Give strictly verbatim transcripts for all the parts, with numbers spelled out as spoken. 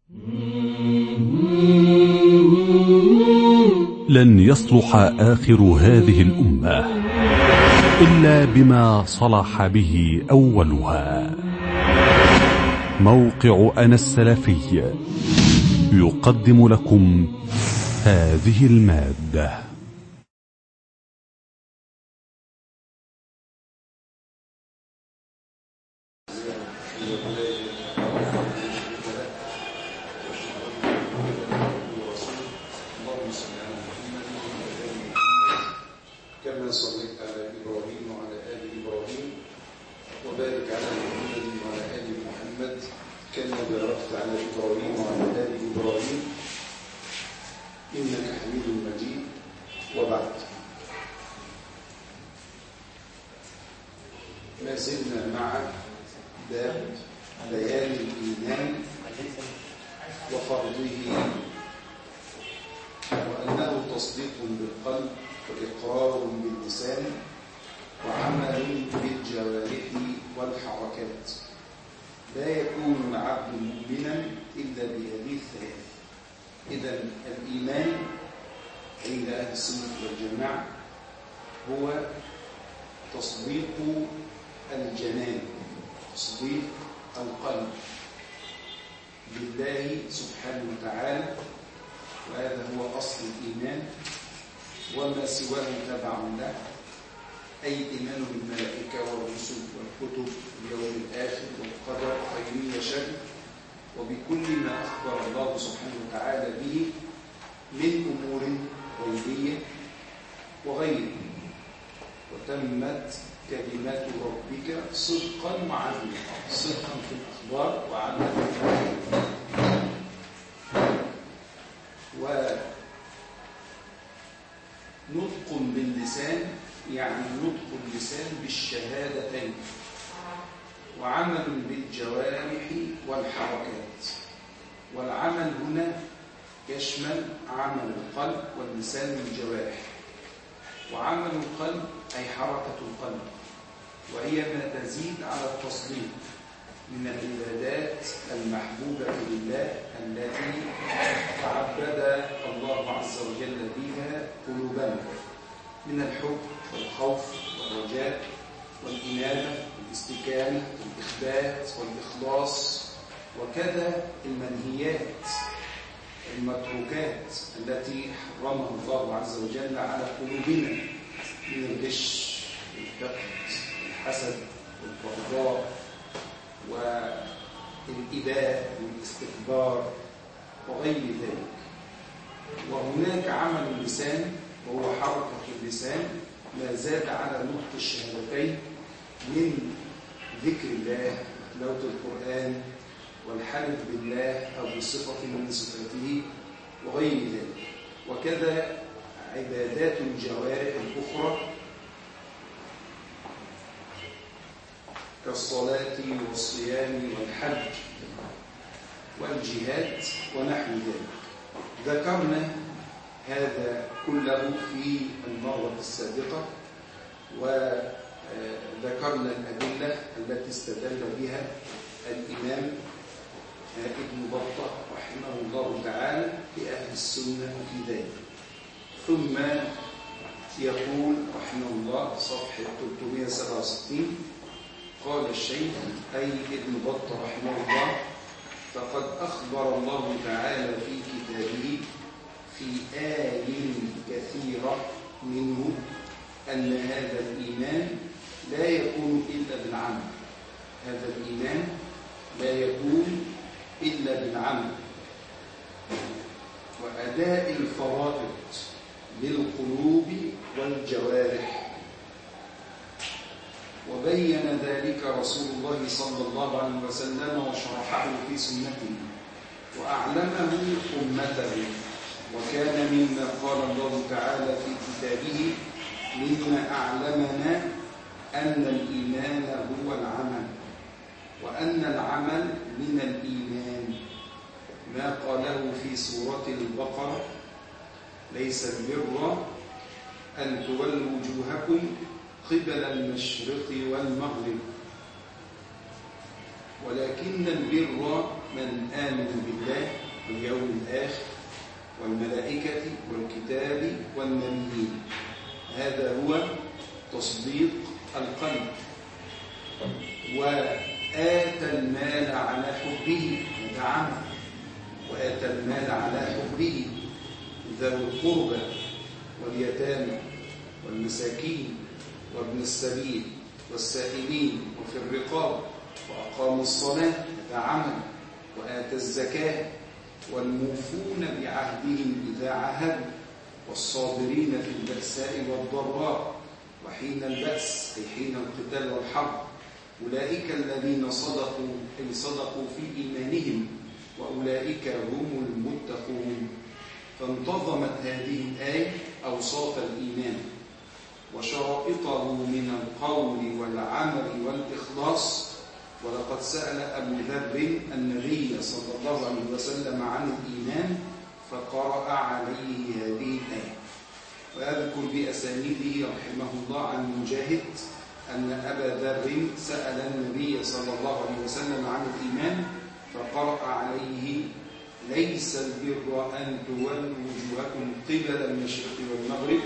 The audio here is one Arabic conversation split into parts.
لن يصلح آخر هذه الأمة إلا بما صلح به أولها. موقع أنا السلفي يقدم لكم هذه المادة. كما صليت على إبراهيم وعلى آل إبراهيم وبارك على محمد وعلى آل محمد كما باركت على إبراهيم وعلى آل إبراهيم إنك حميد مجيد. وبعد، ما زلنا مع باب بيان الإيمان وفرضه، وأنه تصديق بالقلب وإقرار باللسان وعمل بالجوارح والحركات. لا يكون العبد مؤمنا إلا بهذه الثلاث. إذن الإيمان عند أهل السنة والجماعة هو تصديق الجنان، تصديق القلب بالله سبحانه وتعالى، وهذا هو أصل الإيمان، وما سواه تبع له، أي إيمان بالملائكة والرسل والكتب واليوم الآخر والقدر خيره وشره، وبكل ما أخبر الله سبحانه وتعالى به من أمور غيبية وغيره. وتمت كلمات ربك صدقا وعدلا، صدقا في الأخبار وعدلا في الأخبار. ونطق باللسان يعني نطق اللسان بالشهادتين، وعمل بالجوارح والحركات. والعمل هنا يشمل عمل القلب واللسان والجوارح. وعمل القلب أي حركة القلب، وهي ما تزيد على التصديق من العبادات المحبوبة لله التي تعبد الله عز وجل بها قلوبنا، من الحب والخوف والرجاء والإنابة والاستكانة والإخبات والإخلاص، وكذا المنهيات المتروكات التي حرمها الله عز وجل على قلوبنا، من الغش والحقد والحسد والبغضاء والإباء والاستكبار وغير ذلك. وهناك عمل اللسان وهو حركة اللسان، ما زاد على نطق الشهادتين من ذكر الله وتلاوة القرآن والحلف بالله أو بصفة من صفاته وغير ذلك. وكذا عبادات الجوارح الأخرى كالصلاة والصيام والحج والجهاد ونحو ذلك. ذكرنا هذا كله في المرة السابقة، وذكرنا الأدلة التي استدل بها الإمام ابن بطة رحمه الله تعالى لأهل السنة في ذلك. ثم يقول رحمه الله صفحة ثلاثمائة وسبعة وستين: قال الشيخ أي ابن بطة رحمه الله: فقد أخبر الله تعالى في كتابه في آيات كثيرة منه أن هذا الإيمان لا يكون إلا بالعمل. هذا الإيمان لا يكون إلا بالعمل وأداء الفرائض للقلوب والجوارح. وبين ذلك رسول الله صلى الله عليه وسلم وشرحه في سنته وأعلمه أمته. وكان مما قال الله تعالى في كتابه: مما أعلمنا أن الإيمان هو العمل، وأن العمل من الإيمان، ما قاله في سورة البقرة: ليس البر أن تولوا وجوهكم قبل المشرق والمغرب ولكن البر من آمن بالله واليوم الآخر والملائكة والكتاب والنبيين. هذا هو تصديق القلب. وآتى المال على حبه، هذا عمل. وآتى المال على حبه ذوي القربى واليتامى والمساكين وابن السبيل والسائلين وفي الرقاب وأقاموا الصلاة، هذا عمل. وآتى الزكاة والموفون بعهدهم إذا عاهدوا والصابرين في البأساء والضراء وحين البأس أي حين القتال والحرب، أولئك الذين صدقوا أي صدقوا في إيمانهم وأولئك هم المتقون. فانتظمت هذه الآية أوصاف الإيمان وشرائطه من القول والعمل والإخلاص. ولقد سأل أبو ذر النبي صلى الله عليه وسلم عن الإيمان فقرأ عليه هذه الآية. ويذكر بأسانيده رحمه الله عن مجاهد أن أبا ذر سأل النبي صلى الله عليه وسلم عن الإيمان فقرأ عليه: ليس البر أن تولوا وجوهكم قبل المشرق والمغرب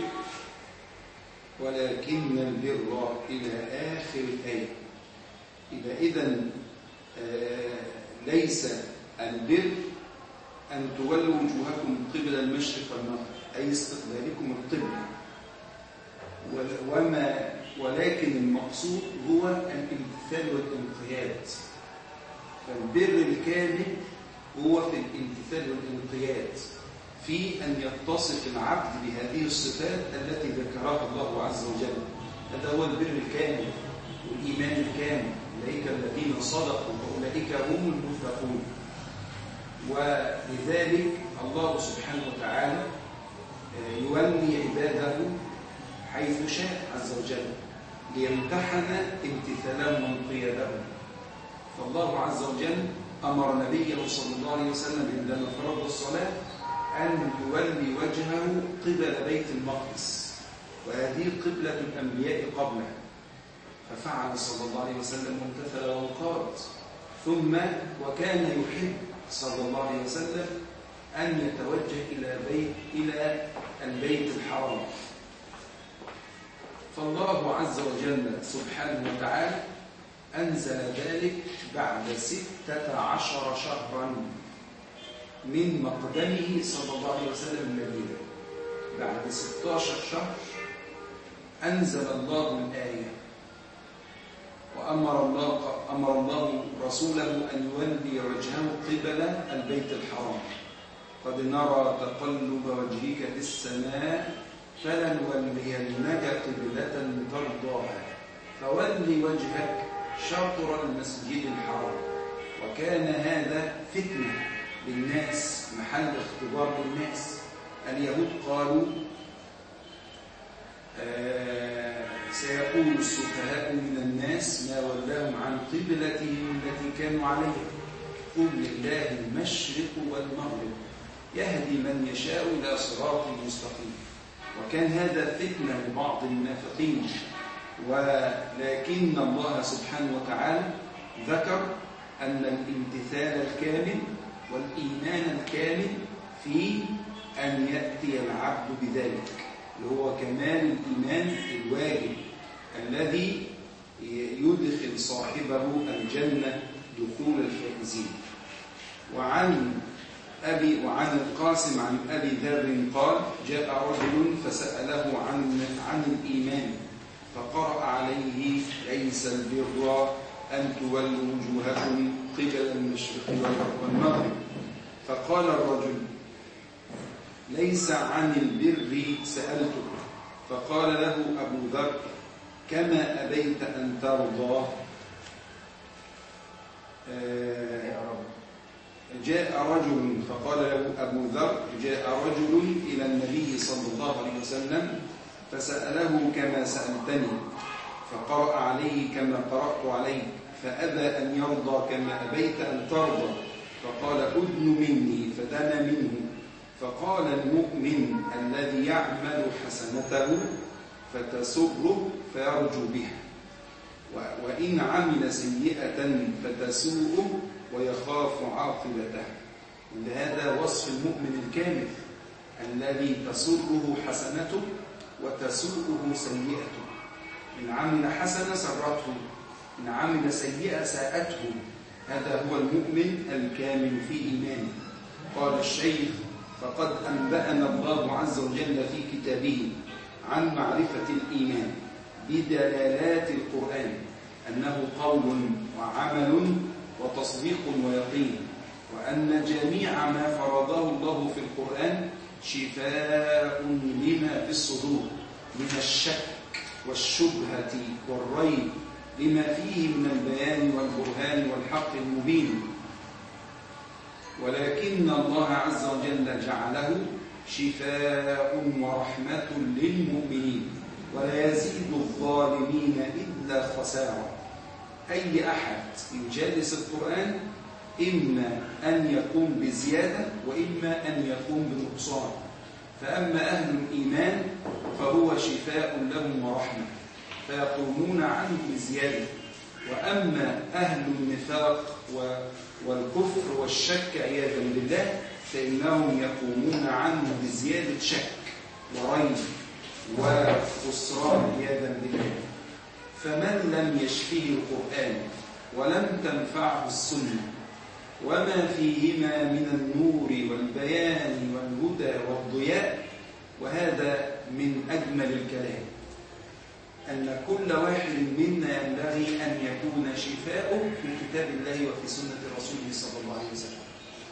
ولكن البر إلى آخر الآية. إذا إذن آه ليس البر أن تولوا وجوهكم قبل المشرق والمغرب أي استقبالكم القبلة، وما ولكن المقصود هو الامتثال والانقياد. فالبر الكامل هو في الامتثال والانقياد، في أن يتصف العبد بهذه الصفات التي ذكرها الله عز وجل. هذا هو البر الكامل والإيمان الكامل. أولئك الذين صدقوا وأولئك هم المتقون. ولذلك الله سبحانه وتعالى يولي عباده حيث شاء عز وجل ليمتحن امتثالهم وانقيادهم. فالله عز وجل أمر نبيه صلى الله عليه وسلم عندما فرض الصلاة أن يولي وجهه قبل بيت المقدس، وهذه قبلة الأنبياء قبله، ففعل صلى الله عليه وسلم وامتثل وانقاد. ثم وكان يحب صلى الله عليه وسلم أن يتوجه إلى بيت إلى البيت الحرام. فالله عز وجل سبحانه وتعالى أنزل ذلك بعد ستة عشر شهرا من مقدمه صلى الله عليه وسلم المدينة. بعد ستة عشر شهر أنزل الله الآية، وأمر الله, أمر الله رسوله أن يولي وجهه قبل البيت الحرام. قد نرى تقلب وجهك في السماء فلنولينك قبلة ترضاها فول وجهك شطر المسجد الحرام. وكان هذا فتنة للناس، محل اختبار للناس. اليهود قالوا آه سيقول السفهاء من الناس ما ولاهم عن قبلتهم التي كانوا عليها قل لله المشرق والمغرب يهدي من يشاء إلى صراط مستقيم. وكان هذا فتنة لبعض المنافقين، ولكن الله سبحانه وتعالى ذكر أن الامتثال الكامل والإيمان الكامل في أن يأتي العبد بذلك، اللي هو كمال الإيمان الواجب الذي يدخل صاحبه الجنة دخول الفائزين. وعن أبي وعن القاسم عن أبي ذر قال جاء رجل فسأله عن عن الإيمان فقرأ عليه ليس البر أن تولوا وجوهكم قبل المشرق والمغرب. فقال الرجل ليس عن البر سألتك. فقال له أبو ذر كما أبيت أن ترضى. جاء رجل فقال له أبو ذر جاء رجل إلى النبي صلى الله عليه وسلم فسأله كما سألتني فقرأ عليه كما قرأت عليك فأبى أن يرضى كما أبيت أن ترضى. فقال أدن مني فدنا منه. فقال المؤمن الذي يعمل حسنته فتسره فيرجو بها، وإن عمل سيئة فتسوءه ويخاف عاقبته. هذا وصف المؤمن الكامل الذي تسره حسنته وتسوءه سيئته. إن عمل حسنة سرته، إن عمل سيئة ساءته. هذا هو المؤمن الكامل في إيمانه. قال الشيخ: فقد أنبأنا الله عز وجل في كتابه عن معرفة الإيمان بدلالات القرآن أنه قول وعمل وتصديق ويقين، وأن جميع ما فرضه الله في القرآن شفاء لما في الصدور من الشك والشبهة والريب، لما فيه من البيان والبرهان والحق المبين. ولكن الله عز وجل جعله شفاء ورحمة للمؤمنين، ولا يزيد الظالمين إلا خسارة. أي أحد يجالس القرآن إما أن يقوم بزيادة وإما أن يقوم بنقصان. فأما أهل الإيمان فهو شفاء لهم ورحمة فيقومون عنه بزيادة، وأما أهل النفاق والكفر والشك عياذا بالله فإنهم يقومون عنه بزيادة شك وريب وخسران عياذا بالله. فمن لم يشفه القرآن ولم تنفعه السنة وما فيهما من النور والبيان والهدى والضياء، وهذا من أجمل الكلام، أن كل واحد منا ينبغي أن يكون شفاؤه في كتاب الله وفي سنة رسوله صلى الله عليه وسلم،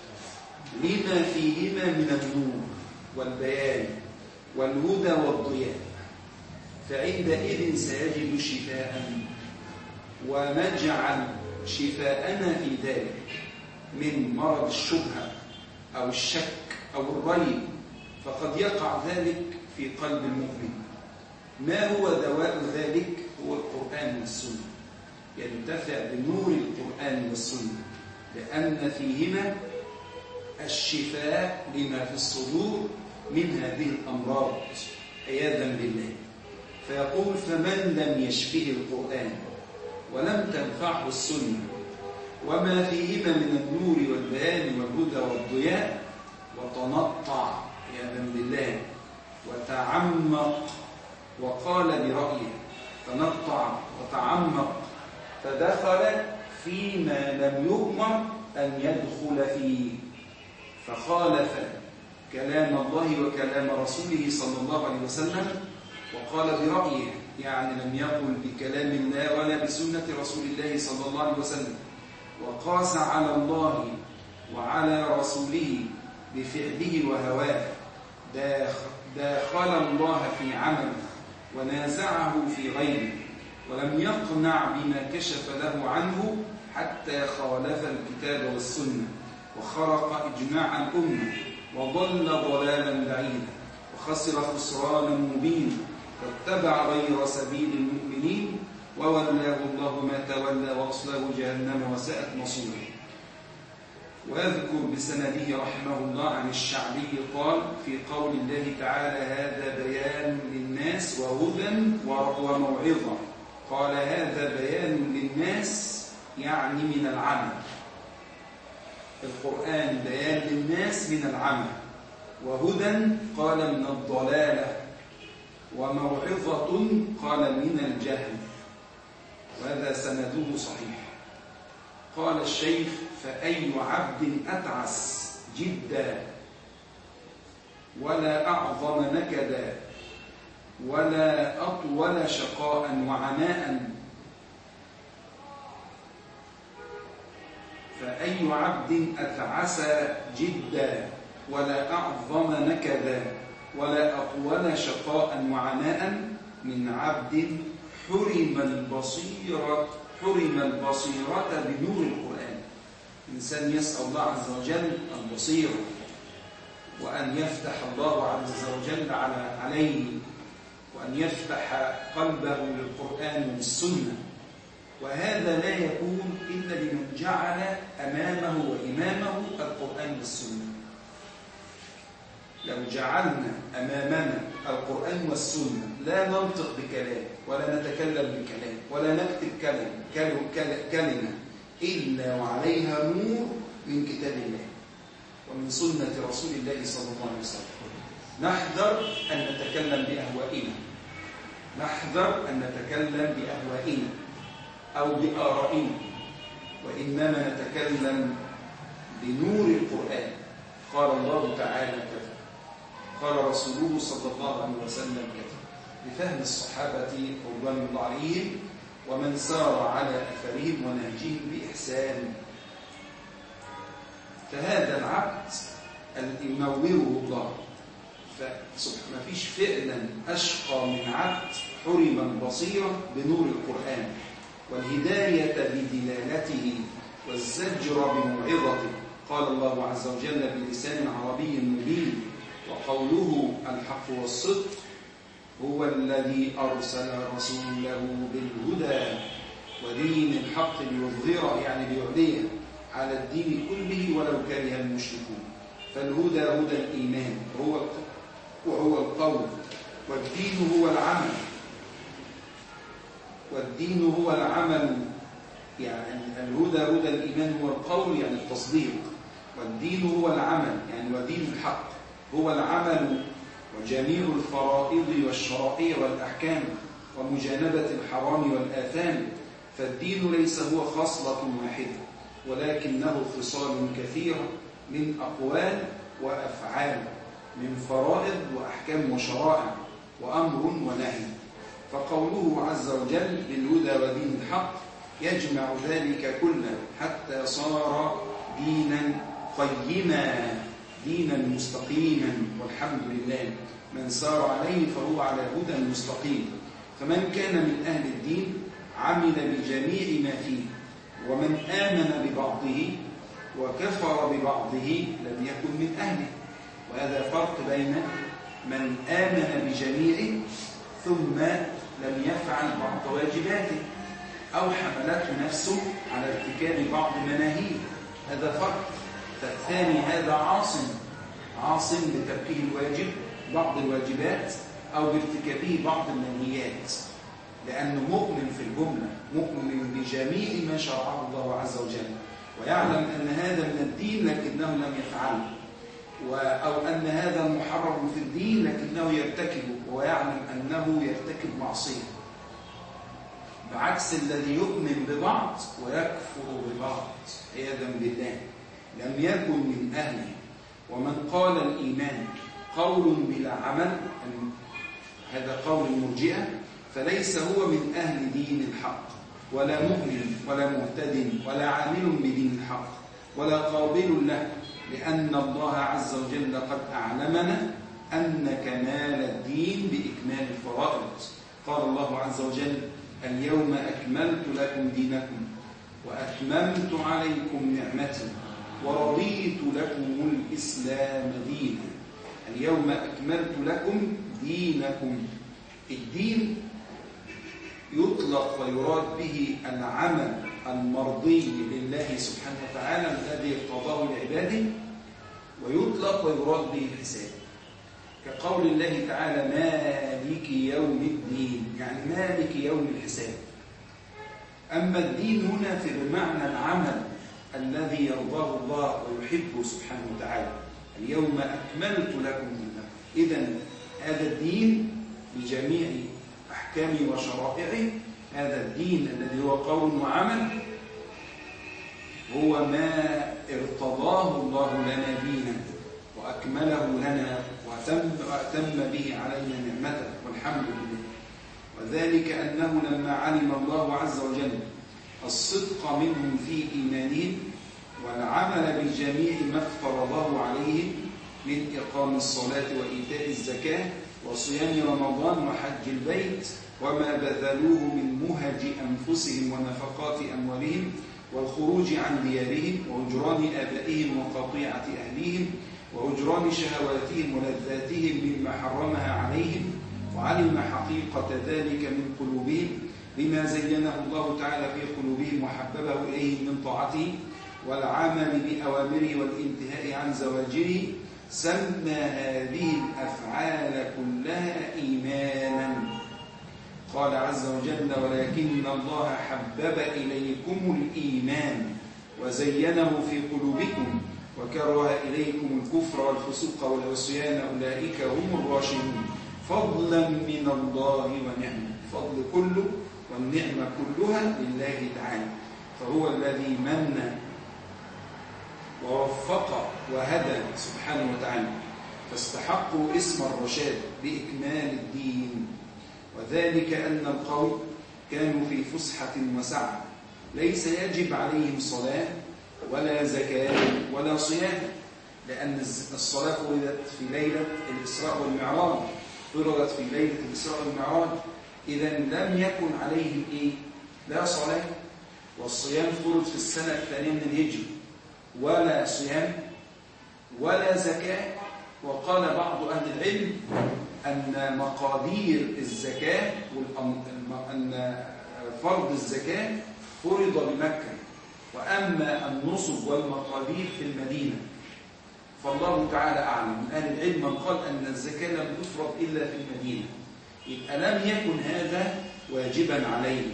لما فيهما من النور والبيان والهدى والضياء. فعندئذ سيجد شفاء، ونجعل شفاءنا في ذلك من مرض الشبهة أو الشك أو الريب، فقد يقع ذلك في قلب المؤمن. ما هو دواء ذلك؟ هو القرآن والسنة. ينتفع بنور القرآن والسنة لأن فيهما الشفاء لما في الصدور من هذه الأمراض عياذا بالله. فيقول: فمن لم يشفه القرآن ولم تنفعه السنة وما فيهما من النور والبيان والهدى والضياء، وتنطع عياذا بالله وتعمق وقال برأيه، تنطع وتعمق فدخل فيما لم يؤمر أن يدخل فيه، فخالف كلام الله وكلام رسوله صلى الله عليه وسلم وقال برأيه، يعني لم يقل بكلام الله ولا بسنة رسول الله صلى الله عليه وسلم، وقاس على الله وعلى رسوله بفعله وهواه، داخل الله في عمله ونازعه في غيره، ولم يقنع بما كشف له عنه حتى خالف الكتاب والسنة وخرق إجماع الأمة وضل ضلالا بعيدا وخسر خسرانا مبينا واتبع غير سبيل المؤمنين وولاه الله ما تولى وأصله جهنم وساءت مصيره. ويذكر بسنده رحمه الله عن الشعبي قال في قول الله تعالى: هذا بيان للناس وهدى وموعظة. قال: هذا بيان للناس يعني من العمى. القرآن بيان للناس من العمى، وهدى قال من الضلالة، وموعظة قال من الجهل، وهذا سنده صحيح. قال الشيخ: فأي عبد أتعس جدا ولا أعظم نكدا ولا أطول شقاء وعناء فأي عبد أتعس جدا ولا أعظم نكدا ولا أطول شقاء وعناء من عبد حرم البصيرة حرم البصيرة بنور القرآن. إنسان يسأل الله عز وجل البصيرة وأن يفتح الله عز وجل عليه وأن يفتح قلبه للقرآن والسنة، وهذا لا يكون إلا لمن جعل أمامه وإمامه القرآن والسنة. لو جعلنا أمامنا القرآن والسنة لا ننطق بكلام ولا نتكلم بكلام ولا نكتب كلام كلمة إلا وعليها نور من كتاب الله ومن سنة رسول الله صلى الله عليه وسلم. نحذر أن نتكلم بأهوائنا، نحذر أن نتكلم بأهوائنا أو بآرائنا، وإنما نتكلم بنور القرآن. قال الله تعالى كذا، قال رسوله صلى الله عليه وسلم كذا، بفهم الصحابة رضوان الله عليهم ومن سار على أثرهم ونهجهم بإحسان. فهذا العبد ينوره الله، فما فيش فعلا أشقى من عبد حرم البصيرة بنور القرآن والهداية بدلالته والزجر بموعظته. قال الله عز وجل بلسان عربي مبين: وقوله الحق والصدق هو الذي أرسل رسوله بالهدى ودين الحق ليظهره، يعني ليعليه على الدين كله ولو كره المشركون. فالهدى هدى الإيمان وهو وهو القول، والدين هو العمل، والدين هو العمل، يعني الهدى هدى الإيمان هو القول يعني التصديق، والدين هو العمل يعني ودين الحق هو العمل وجميع الفرائض والشرائع والأحكام ومجانبة الحرام والآثام. فالدين ليس هو خصلة واحدة ولكنه خصال كثيرة من أقوال وأفعال، من فرائض وأحكام وشرائع وأمر ونهي. فقوله عز وجل بالهدى ودين الحق يجمع ذلك كله حتى صار دينا قيما، دينا مستقيما، والحمد لله. من سار عليه فهو على هدى مستقيم. فمن كان من أهل الدين عمل بجميع ما فيه، ومن آمن ببعضه وكفر ببعضه لم يكن من أهله. وهذا فرق بين من آمن بجميعه ثم لم يفعل بعض واجباته أو حملته نفسه على ارتكاب بعض مناهيه، هذا فرق. فالثاني هذا عاصم عاصم بتركه الواجب بعض الواجبات أو بارتكابه بعض المنهيات، لأنه مؤمن في الجملة، مؤمن بجميع ما شرعه الله عز وجل، ويعلم أن هذا من الدين لكنه لم يفعله، أو أن هذا محرم في الدين لكنه يرتكبه ويعلم أنه يرتكب معصية، بعكس الذي يؤمن ببعض ويكفر ببعض عياذا بالله لم يكن من أهله. ومن قال الإيمان قول بلا عمل، هذا قول المرجئة، فليس هو من أهل دين الحق، ولا مؤمن ولا مهتد ولا عامل بدين الحق ولا قابل له، لأن الله عز وجل قد أعلمنا أن كمال الدين بإكمال الفرائض. قال الله عز وجل: اليوم أكملت لكم دينكم وأتممت عليكم نعمتي ورضيت لكم الإسلام دينا. اليوم أكملت لكم دينكم. الدين يطلق ويراد به العمل المرضي لله سبحانه وتعالى الذي ارتضاه لعباده، ويطلق ويراد به الحساب، كقول الله تعالى: مالك يوم الدين، يعني مالك يوم الحساب. أما الدين هنا في بمعنى العمل الذي يرضاه الله ويحبه سبحانه وتعالى. اليوم أكملت لكم دينكم. إذن هذا الدين بجميع أحكامه وشرائعه، هذا الدين الذي هو قول وعمل، هو ما ارتضاه الله لنا دينا وأكمله لنا وأتم, وأتم به علينا نعمته، والحمد لله. وذلك أنه لما علم الله عز وجل الصدق منهم في إيمانهم والعمل بجميع ما افترضه عليهم من إقام الصلاة وإيتاء الزكاة وصيام رمضان وحج البيت وما بذلوه من مهج أنفسهم ونفقات أموالهم والخروج عن ديارهم وهجران آبائهم وقطيعة أهليهم وهجران شهواتهم ولذاتهم مما حرمها عليهم، وعلم حقيقة ذلك من قلوبهم بما زينه الله تعالى في قلوبهم وحببه إليهم من طاعته والعمل بأوامره والانتهاء عن زواجره، سمى هذه الأفعال كلها إيمانا. قال عز وجل: ولكن الله حبب إليكم الإيمان وزينه في قلوبكم وكره إليكم الكفر والفسوق والعصيان أولئك هم الراشدون فضلا من الله ونعمة. الفضل كله والنعمة كلها لله تعالى، فهو الذي من ووفق وهدى سبحانه وتعالى، فاستحقوا اسم الرشاد بإكمال الدين. وذلك أن القوم كانوا في فسحة وسعة، ليس يجب عليهم صلاة ولا زكاة ولا صيام، لأن الصلاة فرضت في ليلة الإسراء والمعراج فرضت في ليلة الإسراء والمعراج إذا لم يكن عليهم إيه؟ لا صلاة. والصيام فرض في السنة الثانية من الهجرة، ولا صيام ولا زكاة. وقال بعض أهل العلم أن مقادير الزكاة أن فرض الزكاة فرض بمكة، وأما النصب والمقادير في المدينة. فالله تعالى أعلم. من أهل العلم من قال أن الزكاة لم تفرض إلا في المدينة، يبقى لم يكن هذا واجبا عليهم،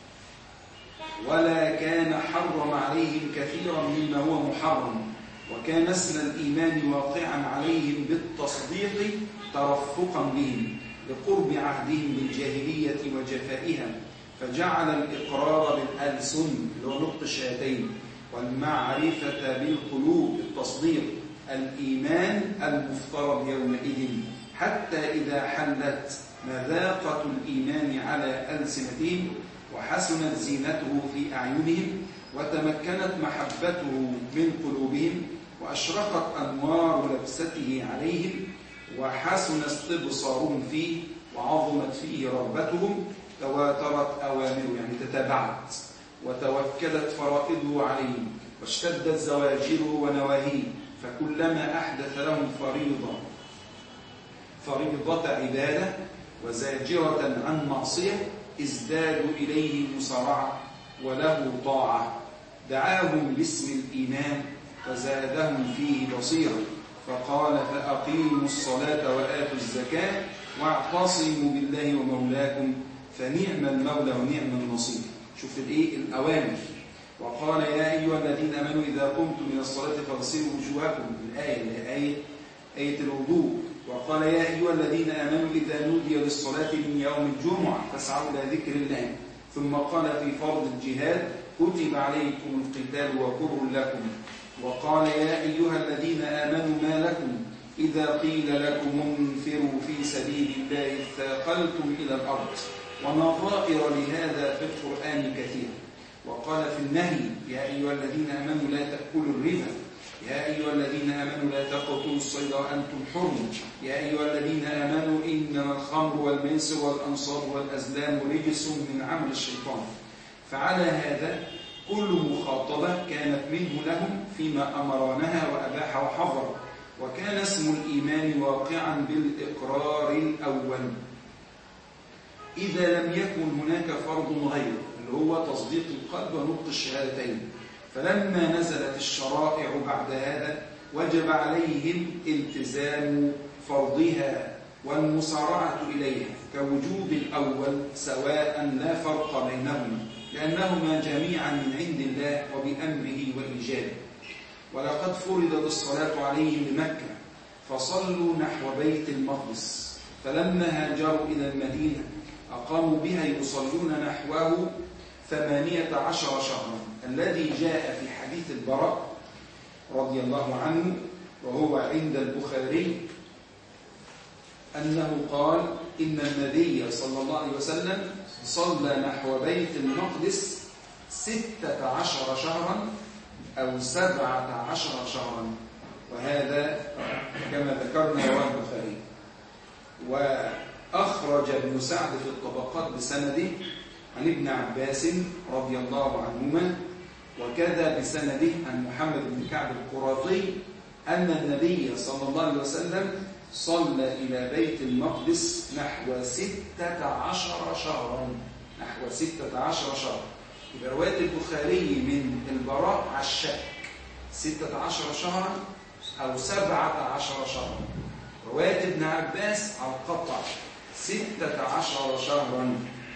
ولا كان حرم عليهم كثيرا مما هو محرم، وكان اسم الإيمان واقعا عليهم بالتصديق ترفقا بهم لقرب عهدهم بالجاهلية وجفائها، فجعل الإقرار بالألسن اللي هو نطق الشهادتين والمعرفة بالقلوب التصديق الإيمان المفترض يومئذ، حتى إذا حلت مذاقة الإيمان على ألسنتهم وحسنت زينته في أعينهم وتمكنت محبته من قلوبهم وأشرقت أنوار لبسته عليهم وحسن استبصارهم فيه وعظمت فيه رغبتهم، تواترت أوامره يعني تتابعت، وتوكدت فرائضه عليهم، واشتدت زواجره ونواهيه، فكلما أحدث لهم فريضة فريضة عبادة وزاجرة عن معصية ازدادوا إليه مسارعة وله طاعة، دعاهم باسم الإيمان فزادهم فيه بصيرا، فقال: فأقيموا الصلاة وآتوا الزكاة واعتصموا بالله ومولاكم فنعم المولى ونعم النصير. شوف الايه الأوامر. وقال: يا أيها الذين آمنوا إذا قمتم من الصلاة فاغسلوا وجوهكم، الآية اللي هي آية آية الوضوء. وقال: يا أيها الذين آمنوا إذا نودي للصلاة من يوم الجمعة فاسعوا إلى ذكر الله. ثم قال في فرض الجهاد: كتب عليكم القتال وكره لكم. وقال: يا أيها الذين آمنوا ما لكم إذا قيل لكم انفروا في سبيل الله اثاقلتم إلى الأرض. ونظائر لهذا في القرآن كثير. وقال في النهي: يا أيها الذين آمنوا لا تأكلوا الربا. يا أيها الذين آمنوا لا تقتلوا الصيد وأنتم حرم. يا أيها الذين آمنوا إنما الخمر والميسر والأنصاب والأزلام رجس من عمل الشيطان. فعلى هذا كل مخاطبة كانت منه لهم فيما أمرانها وأباح وحظر، وكان اسم الإيمان واقعا بالإقرار الأول إذا لم يكن هناك فرض غيره اللي هو تصديق القلب ونطق الشهادتين. فلما نزلت الشرائع بعد هذا وجب عليهم التزام فرضها والمسارعة إليها كوجوب الأول سواء لا فرق بينهما، لأنهما جميعا من عند الله وبأمره وإيجابه. ولقد فرضت الصلاة عليهم بمكة فصلوا نحو بيت المقدس، فلما هاجروا إلى المدينة أقاموا بها يصلون نحوه ثمانية عشر شهرا، الذي جاء في حديث البراء رضي الله عنه وهو عند البخاري أنه قال: إن النبي صلى الله عليه وسلم صلى نحو بيت المقدس ستة عشر شهرا أو سبعة عشر شهرا، وهذا كما ذكرنا رواه البخاري. وأخرج ابن سعد في الطبقات بسنده عن ابن عباس رضي الله عنهما، وكذا بسنده عن محمد بن كعب القرظي أن النبي صلى الله عليه وسلم صلى إلى بيت المقدس نحو ستة عشر شهرا نحو ستة عشر شهرا. يبقى رواية البخاري من البراء على الشك ستة عشر شهرا أو سبعة عشر شهرا. رواية ابن عباس على القطع ستة عشر شهرا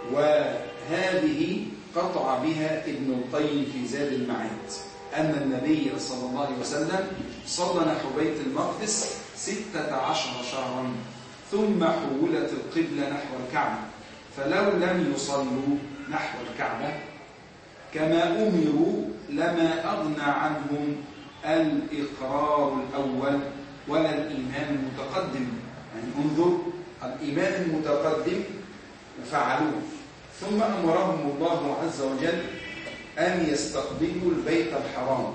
وهذه قطع بها ابن القيم في زاد المعاد أن النبي صلى الله عليه وسلم صلى نحو بيت المقدس ستة عشر شهرا ثم حولت القبلة نحو الكعبة، فلو لم يصلوا نحو الكعبة كما أمروا لما أغنى عنهم الإقرار الأول ولا الإيمان المتقدم. يعني انظر، الإيمان المتقدم فعلوه، ثم أمرهم الله عز وجل أن يستقبلوا البيت الحرام،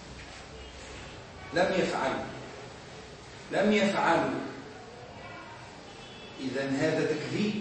لم يفعلوا لم يفعلوا إذن هذا تكذيب،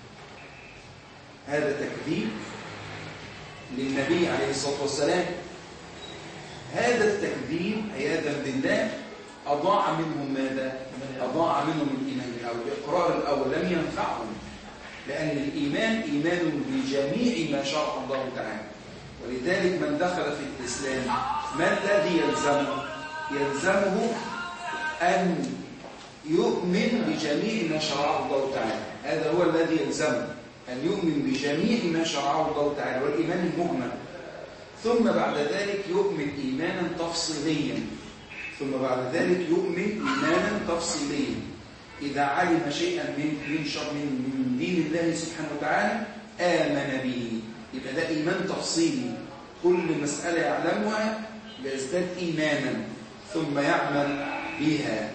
هذا تكذيب للنبي عليه الصلاة والسلام. هذا التكذيب عياذا بالله أضاع منهم ماذا؟ أضاع منهم الإيمان الأول، الإقرار الأول لم ينفعهم، لأن الإيمان إيمان بجميع ما شرع الله تعالى. ولذلك من دخل في الإسلام ما الذي يلزمه؟ يلزمه أن يؤمن بجميع ما شرعه الله تعالى، هذا هو الذي يلزمه، أن يؤمن بجميع ما شرعه الله تعالى والإيمان المجمل، ثم بعد ذلك يؤمن إيمانا تفصيليا، ثم بعد ذلك يؤمن إيمانا تفصيليا. إذا علم شيئا من من شر من دين الله سبحانه وتعالى آمن به، يبقى ده إيمان تفصيلي، كل مسألة يعلمها يزداد إيمانا ثم يعمل بها.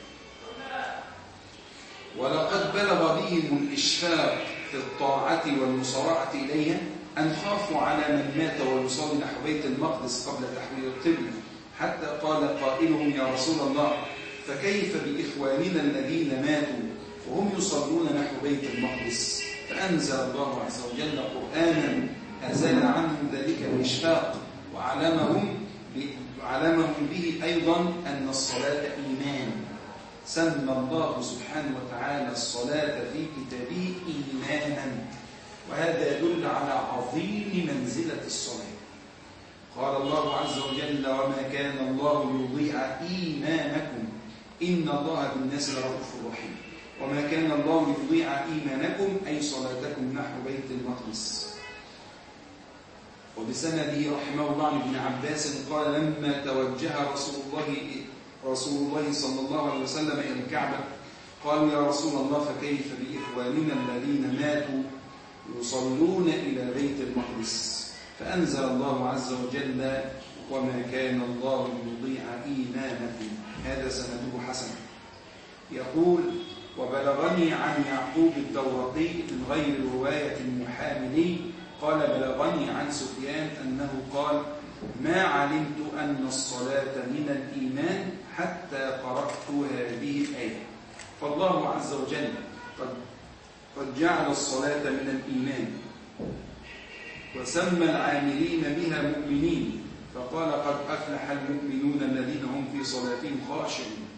ولقد بلغ بهم الإشفاق في الطاعة والمصارعة إليها أن خافوا على من مات ويصلي نحو بيت المقدس قبل تحويل القبلة، حتى قال قائلهم: يا رسول الله، فكيف بإخواننا الذين ماتوا وهم يصلون نحو بيت المقدس؟ فأنزل الله عز وجل قرآنا أزال عنهم ذلك الإشفاق، وعلمهم وعلمهم به أيضا أن الصلاة إيمان. سمى الله سبحانه وتعالى الصلاة في كتابه إيمانا، وهذا يدل على عظيم منزلة الصلاة. قال الله عز وجل: وما كان الله ليضيع إيمانكم إن الله بالناس لرؤوف رحيم. وما كان الله ليضيع إيمانكم أي صلاتكم نحو بيت المقدس. وبسنده رحمه الله عن ابن عباس قال: لما توجه رسول الله رسول الله صلى الله عليه وسلم إلى الكعبة قالوا: يا رسول الله، فكيف بإخواننا الذين ماتوا يصلون إلى بيت المقدس؟ فأنزل الله عز وجل: وما كان الله ليضيع إيمانكم. هذا سنده حسن. يقول: وبلغني عن يعقوب الدورقي من غير رواية المحاملي قال: بلغني عن سفيان أنه قال: ما علمت أن الصلاة من الإيمان حتى قرأت هذه الآية. فالله عز وجل قد, قد جعل الصلاة من الإيمان، وسمى العاملين بها مؤمنين، فقال: قد أفلح المؤمنون الذين هم في صلاتهم خاشعون.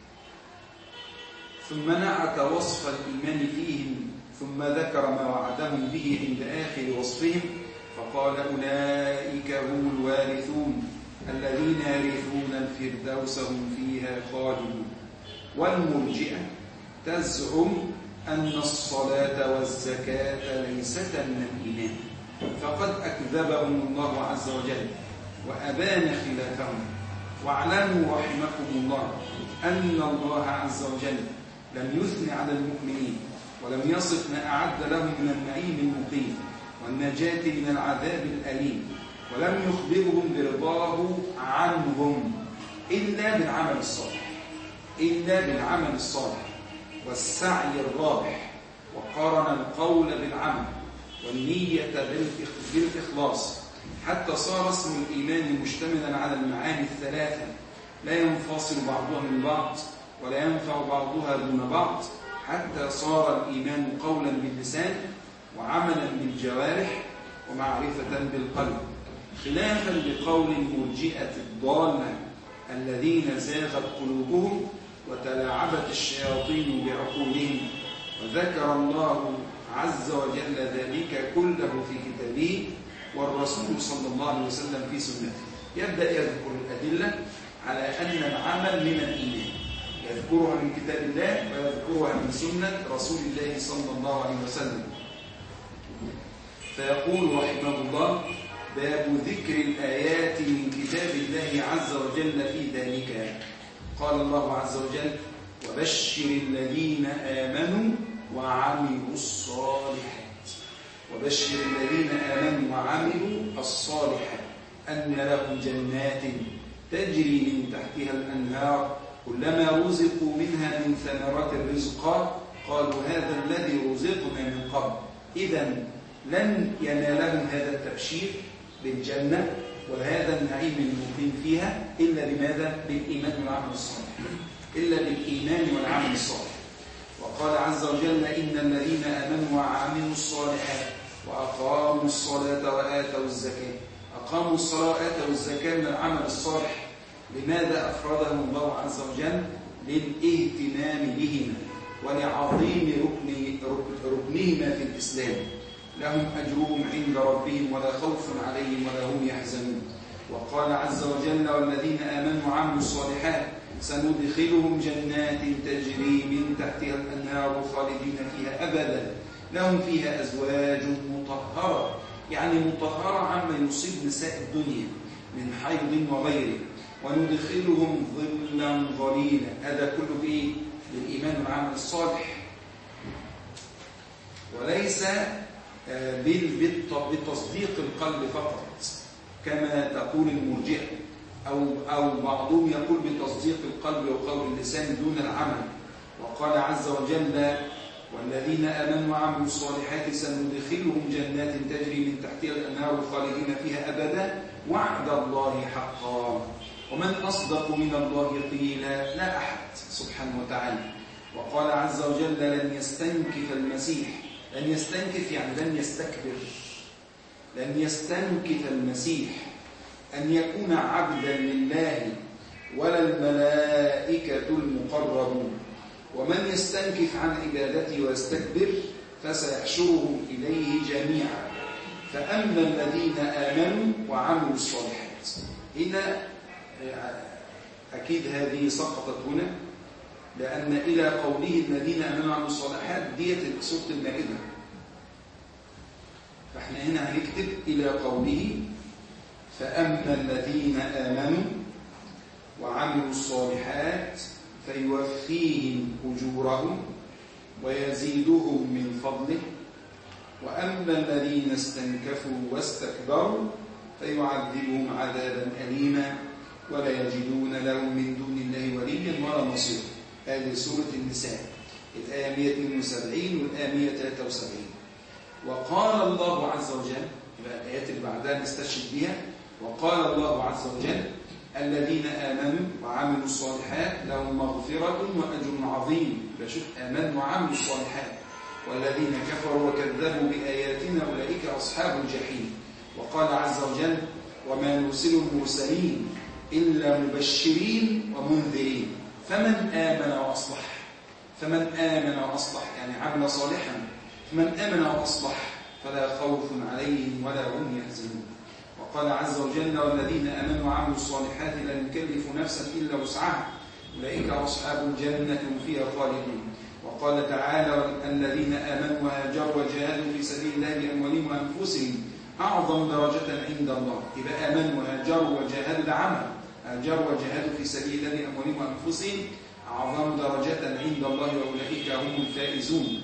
ثم نعت وصف الإيمان فيهم، ثم ذكر ما وعدهم به عند آخر وصفهم، فقال: أولئك هم الوارثون الذين يرثون الفردوس هم فيها خالدون. والمرجئة تزعم أن الصلاة والزكاة ليستا من الإيمان، فقد أكذبهم الله عز وجل وأبان خلافهم. واعلموا رحمكم الله أن الله عز وجل لم يثن على المؤمنين ولم يصف ما أعد لهم من النعيم المقيم والنجاة من العذاب الأليم، ولم يخبرهم برضاه عنهم إلا بالعمل الصالح إلا بالعمل الصالح والسعي الرابح، وقارن القول بالعمل والنية بالإخلاص، حتى صار اسم الإيمان مشتملا على المعاني الثلاثة، لا ينفصل بعضها من بعض ولا ينفع بعضها دون بعض، حتى صار الإيمان قولا باللسان وعملا بالجوارح ومعرفة بالقلب، خلافا لقول المرجئة الضالة الذين زاغت قلوبهم وتلاعبت الشياطين بعقولهم. وذكر الله عز وجل ذلك كله في كتابه والرسول صلى الله عليه وسلم في سنته. يبدأ يذكر الأدلة على أن العمل من الإيمان، يذكرها من كتاب الله ويذكرها من سنة رسول الله صلى الله عليه وسلم. فيقول رحمه الله: باب ذكر الآيات من كتاب الله عز وجل في ذلك. قال الله عز وجل: وبشر الذين آمنوا وعملوا الصالحات. وبشر الذين آمنوا وعملوا الصالحات أن لهم جنات تجري من تحتها الأنهار كلما رزقوا منها من ثمرات الرزق قالوا هذا الذي رزقنا من قبل. إذن لن ينالهم هذا التبشير بالجنة وهذا النعيم المقيم فيها إلا بماذا؟ بالإيمان والعمل الصالح. إلا بالإيمان والعمل الصالح. وقال عز وجل: إن الذين آمنوا وعملوا الصالحات وأقاموا الصلاة وآتوا الزكاة. أقاموا الصلاة وآتوا الزكاة من العمل الصالح. لماذا أفردهم الله عز وجل؟ للاهتمام بهما ولعظيم ركن ركنهما في الإسلام. لهم أجرهم عند ربهم ولا خوف عليهم ولا هم يحزنون. وقال عز وجل: والذين آمنوا وعملوا الصالحات سندخلهم جنات تجري من تحتها الأنهار خالدين فيها أبدا لهم فيها أزواج مطهرة، يعني مطهرة عما يصيب نساء الدنيا من حيض وغيره. وندخلهم ظلا ظليلا. هذا كله بإيه؟ بالإيمان والعمل الصالح، وليس بتصديق القلب فقط كما تقول المرجئة، أو, أو بعضهم يقول بتصديق القلب وقول اللسان دون العمل. وقال عز وجل: والذين آمنوا وعملوا الصالحات سندخلهم جنات تجري من تحتها الأنهار خالدين فيها أبدا وعد الله حقا ومن أصدق من الله قيلا. لا أحد سبحانه وتعالى. وقال عز وجل: لن يستنكف المسيح. لن يستنكف يعني لن يستكبر. لن يستنكف المسيح أن يكون عبدا لله ولا الملائكة المقربون. ومن يستنكف عن عبادته ويستكبر فسيحشرهم إليه جميعا. فأما الذين آمنوا وعملوا الصالحات. هنا أكيد هذه سقطت هنا، لأن إلى قوله الذين آمنوا وعملوا الصالحات ديت سورة المائدة، فإحنا هنا هنكتب إلى قوله: فأما الذين آمنوا وعملوا الصالحات فيوفيهم أجورهم ويزيدهم من فضله. وأما الذين استنكفوا واستكبروا فيعذبهم عذابا أليما ولا يجدون لهم من دون الله وليا ولا نصيرا. هذه سورة النساء الآية مئة واثنين وسبعين والآية مئة وثلاثة وسبعين. وقال الله عز وجل، الآيات اللي بعدها نستشهد بها: وقال الله عز وجل: الذين آمنوا وعملوا الصالحات لهم مغفرة وأجر عظيم. بشوف آمنوا وعملوا الصالحات. والذين كفروا وكذبوا بآياتنا أولئك أصحاب الجحيم. وقال عز وجل: وما نرسل المرسلين إلا مبشرين ومنذرين فمن آمن وأصلح. فمن آمن وأصلح يعني عمل صالحا. فمن آمن وأصلح فلا خوف عليهم ولا هم يحزنون. وقال عز وجل: والذين آمنوا وعملوا الصالحات لا نكلف نفسا إلا وسعها أولئك أصحاب الجنة هم فيها خالدون. وقال تعالى: الذين آمنوا وهاجروا وجاهدوا في سبيل الله بأموالهم وأنفسهم أعظم درجة عند الله. يبقى آمنوا وهاجروا وجاهدوا العمل، هاجروا وجاهدوا في سبيل الله بأموالهم وأنفسهم أعظم درجة عند الله وأولئك هم الفائزون.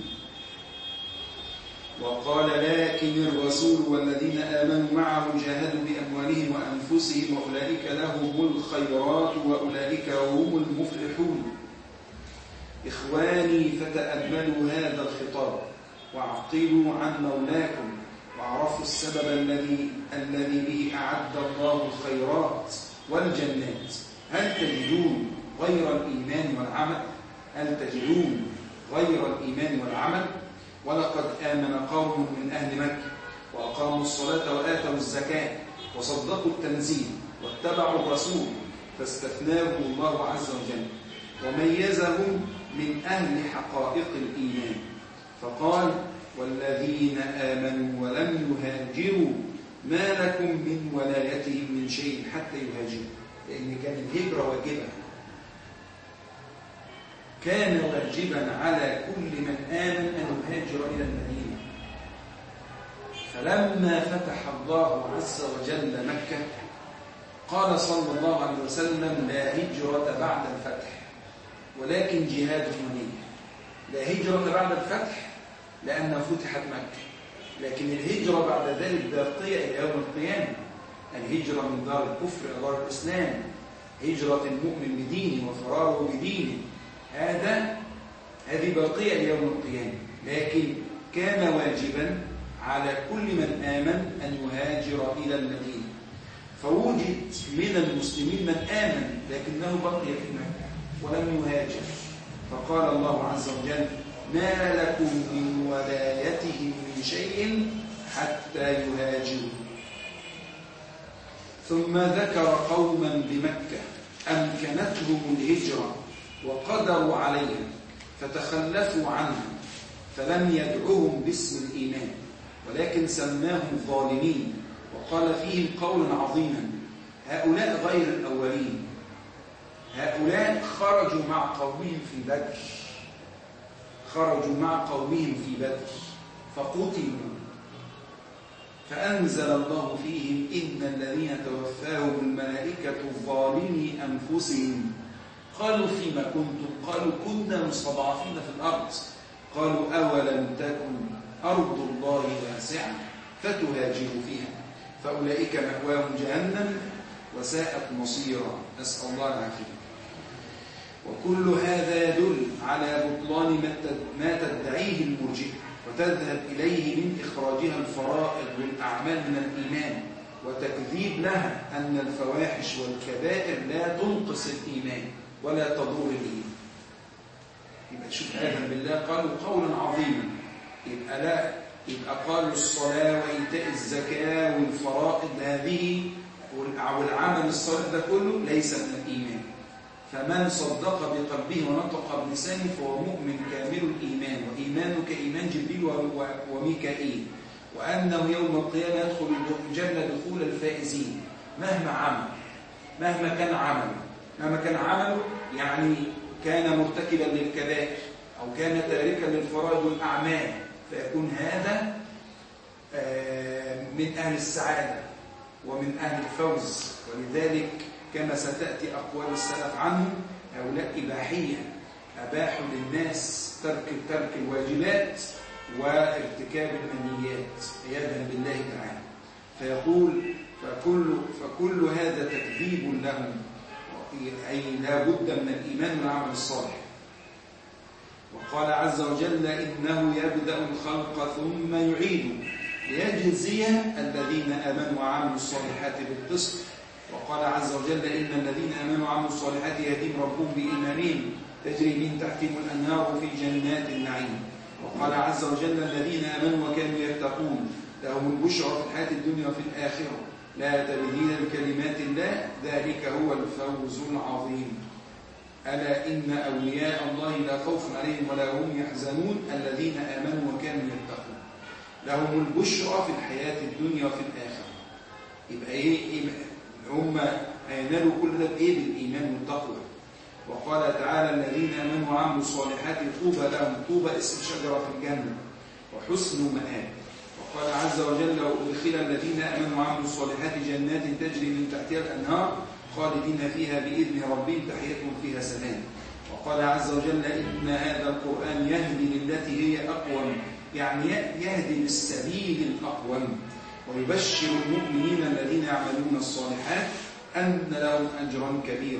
وقال: لكن الرسول والذين آمنوا معه جاهدوا بأموالهم وأنفسهم وأولئك لهم الخيرات وأولئك هم المفلحون. إخواني فتأملوا هذا الخطاب واعقلوا عن مولاكم واعرفوا السبب الذي الذي به أعد الله الخيرات والجنات. هل تجدون غير الإيمان والعمل؟ هل تجدون غير الإيمان والعمل؟ ولقد آمن قوم من أهل مكة وأقاموا الصلاة وآتوا الزكاة وصدقوا التنزيل واتبعوا الرسول فاستثناهم الله عز وجل وميزهم من أهل حقائق الإيمان فقال: والذين آمنوا ولم يهاجروا ما لكم من ولايتهم من شيء حتى يهاجروا. لأن كان الهجرة واجبة، كان واجبا على كل من آمن أن يهاجر إلى المدينة. فلما فتح الله عز وجل مكة قال صلى الله عليه وسلم: لا هجرة بعد الفتح ولكن جهاد ونية. لا هجرة بعد الفتح لأن فتحت مكة، لكن الهجرة بعد ذلك باقية إلى يوم القيامة. الهجرة من دار الكفر إلى دار الإسلام، هجرة المؤمن بدينه وفراره بدينه، هذا هذه باقية إلى يوم القيامة. لكن كان واجبا على كل من آمن أن يهاجر إلى المدينة، فوجد من المسلمين من آمن لكنه بقي في مكة ولم يهاجر، فقال الله عز وجل: ما لكم من ولايتهم من شيء حتى يهاجروا. ثم ذكر قوما بمكة أمكنتهم الهجرة وقدروا عليها فتخلفوا عنها، فلم يدعوهم باسم الإيمان ولكن سماهم ظالمين، وقال فيهم قولا عظيما: هؤلاء غير الأولين، هؤلاء خرجوا مع قومهم في بدر، خرجوا مع قومهم في بدر فقتلوا، فأنزل الله فيهم: إن الذين توفاهم الملائكة ظالمي أنفسهم قالوا فيما كنتم؟ قالوا كنا مستضعفين في الأرض. قالوا أولم تكن أرض الله واسعة فتهاجروا فيها، فأولئك مأواهم جهنم وساءت مصيرا، نسأل الله العافية. وكل هذا يدل على بطلان ما تدعيه المرجئة وتذهب إليه من إخراجها الفرائض والأعمال من الإيمان، وتكذيب لها أن الفواحش والكبائر لا تنقص الإيمان ولا تضر الإيمان. يبقى شوف آدم بالله قالوا قولا عظيما، يبقى لا يبقى قالوا الصلاة وإيتاء الزكاة والفرائض هذه والعمل الصالح ده كله ليس من الإيمان، فمن صدق بقلبه ونطق بلسانه فهو مؤمن كامل الإيمان، وإيمانه كإيمان جبريل وميكائيل، وأنه يوم القيامة يدخل الجنة دخول الفائزين مهما عمل، مهما كان عمله، مهما كان عمله يعني كان مرتكبا للكبائر أو كان تاركا للفرائض والأعمال، فيكون هذا من أهل السعادة ومن أهل الفوز. ولذلك كما ستأتي أقوال السلف عنه، هؤلاء إباحية، أباحوا للناس ترك ترك الواجبات وارتكاب المنهيات عياذا بالله تعالى. فيقول فكل, فكل هذا تكذيب لهم، أي لا بد من الإيمان والعمل الصالح. وقال عز وجل: إنه يبدأ الخلق ثم يعيده ليجزي الذين آمنوا وعملوا الصالحات بالقسط. وقال عز وجل: إن الذين آمنوا وعملوا الصالحات يهديهم ربهم بإيمانهم تجري من تحتهم الأنهار في جنات النعيم. وقال عز وجل: الذين آمنوا وكانوا يتقون لهم البشرى في الحياة الدنيا وفي الآخرة لا تبديل لكلمات الله ذلك هو الفوز العظيم. ألا إن أولياء الله لا خوف عليهم ولا هم يحزنون الذين آمنوا وكانوا يتقون لهم البشرى في الحياة الدنيا وفي الآخرة. يبقى إيه هم هينالوا كل ده بإيه؟ بالإيمان والتقوى. وقال تعالى: الذين آمنوا وعملوا الصالحات طوبى لهم، طوبى اسم شجرة في الجنة وحسن مآب. وقال عز وجل: وأدخل الذين آمنوا وعملوا الصالحات جنات تجري من تحتها الأنهار خالدين فيها بإذن ربهم تحيتهم فيها سلام. وقال عز وجل: إن هذا القرآن يهدي للتي هي أقوم، يعني يهدي للسبيل الأقوم، ويبشر المؤمنين الذين يعملون الصالحات أن لهم أجرا كبيرا.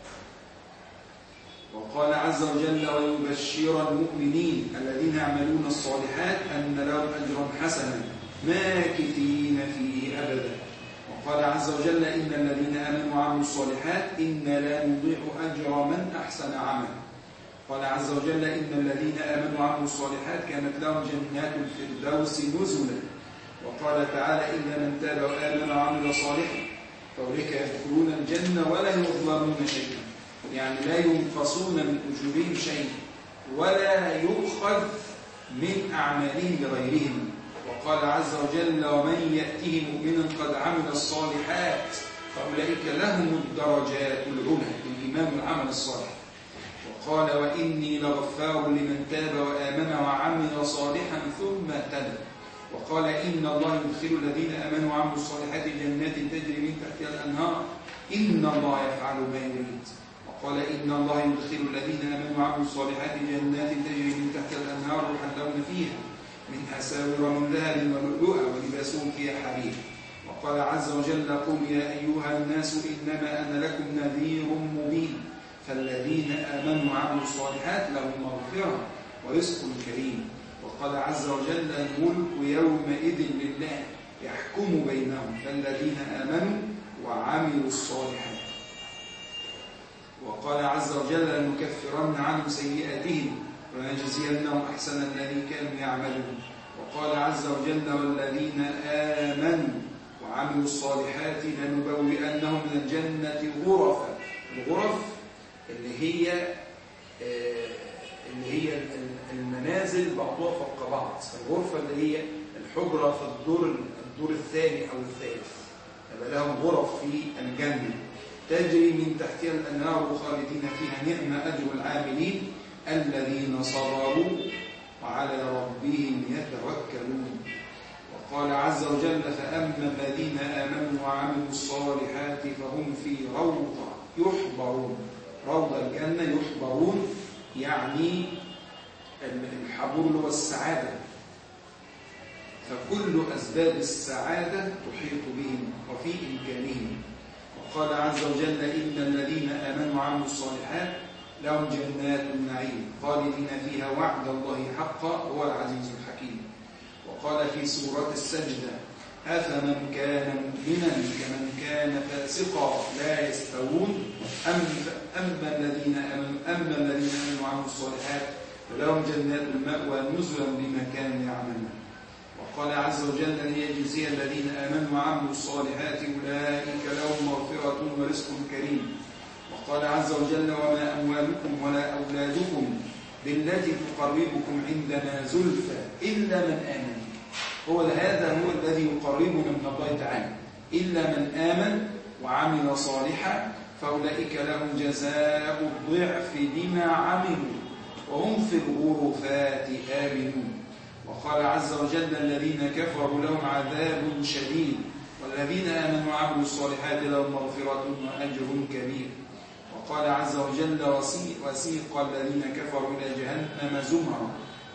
وقال عز وجل: ويبشر المؤمنين الذين يعملون الصالحات أن لهم أجرا حسنا ماكثين فيه أبدا. وقال عز وجل: إن الذين آمنوا وعملوا الصالحات إنا لا نضيع أجر من أحسن عملا. قال عز وجل: إن الذين آمنوا وعملوا الصالحات كانت لهم جنات الفردوس نزلا. وقال تعالى: إلا من تاب وآمن وعمل صالحا فأولئك يدخلون الجنة ولا يظلمون شيئا، يعني لا ينقصون من أجورهم شيء ولا يؤخذ من أعمالهم بغيرهم. وقال عز وجل: ومن يأته مؤمنا قد عمل الصالحات فأولئك لهم الدرجات العلى، الإيمان والعمل الصالح. وقال: وإني لغفار لمن تاب وآمن وعمل صالحا ثم اهتدى. وقال إن الله يدخل الذين آمنوا وعملوا الصالحات جنات تجري من تحتها الأنهار إن الله يفعل ما يريد. وقال إن الله يدخل الذين آمنوا وعملوا الصالحات جنات تجري من تحتها الأنهار يحلون فيها من أساور من ذهب ولؤلؤا ولباسهم فيها حرير. وقال عز وجل قل يا أيها الناس إنما أنا لكم نذير مبين فالذين آمنوا وعملوا الصالحات لهم مغفرة ورزق كريم. وقال عز وجل الملك يومئذ لله يحكم بينهم فالذين آمنوا وعملوا الصالحات. وقال عز وجل لنكفرن عنهم سيئاتهم ونجزينهم أحسن الذي كانوا يعملون. وقال عز وجل والذين آمنوا وعملوا الصالحات لنبوئنهم من الجنة غرفا. الغرف اللي هي اللي هي المنازل بعضها فوق بعض. الغرفة اللي هي الحجرة في الدور الدور الثاني أو الثالث يبقى لهم غرف في الجنة تجري من تحتها الأنهار خالدين فيها نعم أجر العاملين الذين صبروا وعلى ربهم يتوكلون. وقال عز وجل فأما الذين آمنوا وعملوا الصالحات فهم في روضة يحبرون. روضة الجنة يحبرون يعني الحبور والسعادة فكل أسباب السعادة تحيط بهم وفي إمكانهم. وقال عز وجل إن الذين آمنوا وعملوا الصالحات لهم جنات النعيم خالدين فيها وعد الله حقا هو العزيز الحكيم. وقال في سورة السجدة أفمن كان مؤمنا كمن كان فاسقا لا يستوون أما الذين آمنوا أما الذين آمنوا وعملوا الصالحات فلهم جنات المأوى نزلا بما كانوا يعملون. وقال عز وجل ليجزي الذين آمنوا وعملوا الصالحات أولئك لهم مغفرة ورزق كريم. وقال عز وجل وما أموالكم ولا أولادكم بالتي تقربكم عندنا زلفى إلا من آمن. هو هذا هو الذي يقربنا من الله تعالى إلا من آمن وعمل صالحا فأولئك لهم جزاء الضعف بما عملوا وهم في الغرفات آمنون. وقال عز وجل الذين كفروا لهم عذاب شديد والذين آمنوا وعملوا الصالحات لهم مغفرة وأجر كبير. وقال عز وجل وسيق الذين كفروا إلى جهنم زمرا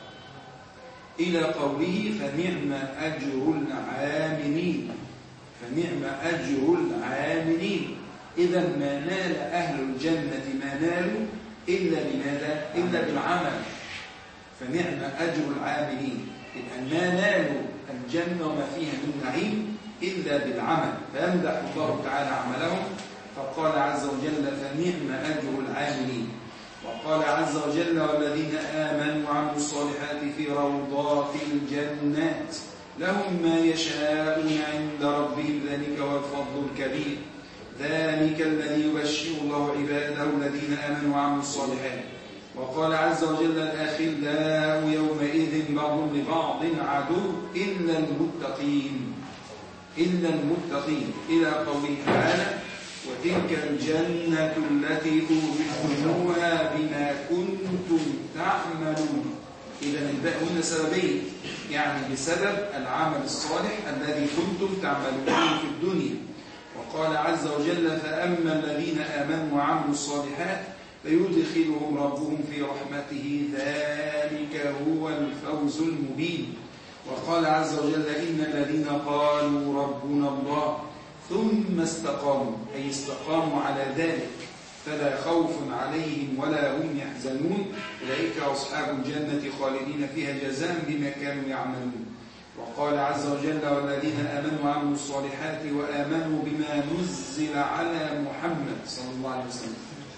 إلى قوله فنعم أجر العاملين. فنعم أجر العاملين. إذا ما نال أهل الجنة ما نالوا إلا بماذا؟ إلا بالعمل. فنعم أجر العاملين إذن ما نالوا الجنة وما فيها من نعيم إلا بالعمل. فيمدح الله تعالى عملهم فقال عز وجل فنعم أجر العاملين. وقال عز وجل والذين آمنوا وعملوا الصالحات في روضات الجنات لهم ما يشاءون عند ربهم ذلك هو الفضل الكبير. ذلك الذي يبشر الله عباده الذين آمنوا وعملوا الصالحات. وقال عز وجل الأخلاء يومئذ بعض لبعض عدو إلا المتقين إلا المتقين إلى قوله تعالى وتلك الجنة التي أورثتموها بما كنتم تعملون. إذا الباء هنا سببين يعني بسبب العمل الصالح الذي كنتم تعملونه في الدنيا. وقال عز وجل فأما الذين آمنوا وعملوا الصالحات فيدخلهم ربهم في رحمته ذلك هو الفوز المبين. وقال عز وجل إن الذين قالوا ربنا الله ثم استقاموا أي استقاموا على ذلك فلا خوف عليهم ولا هم يحزنون أولئك أصحاب الجنة خالدين فيها جزاء بما كانوا يعملون. وقال عز وجل والذين آمنوا وعملوا الصالحات وآمنوا بما نزل على محمد صلى الله عليه وسلم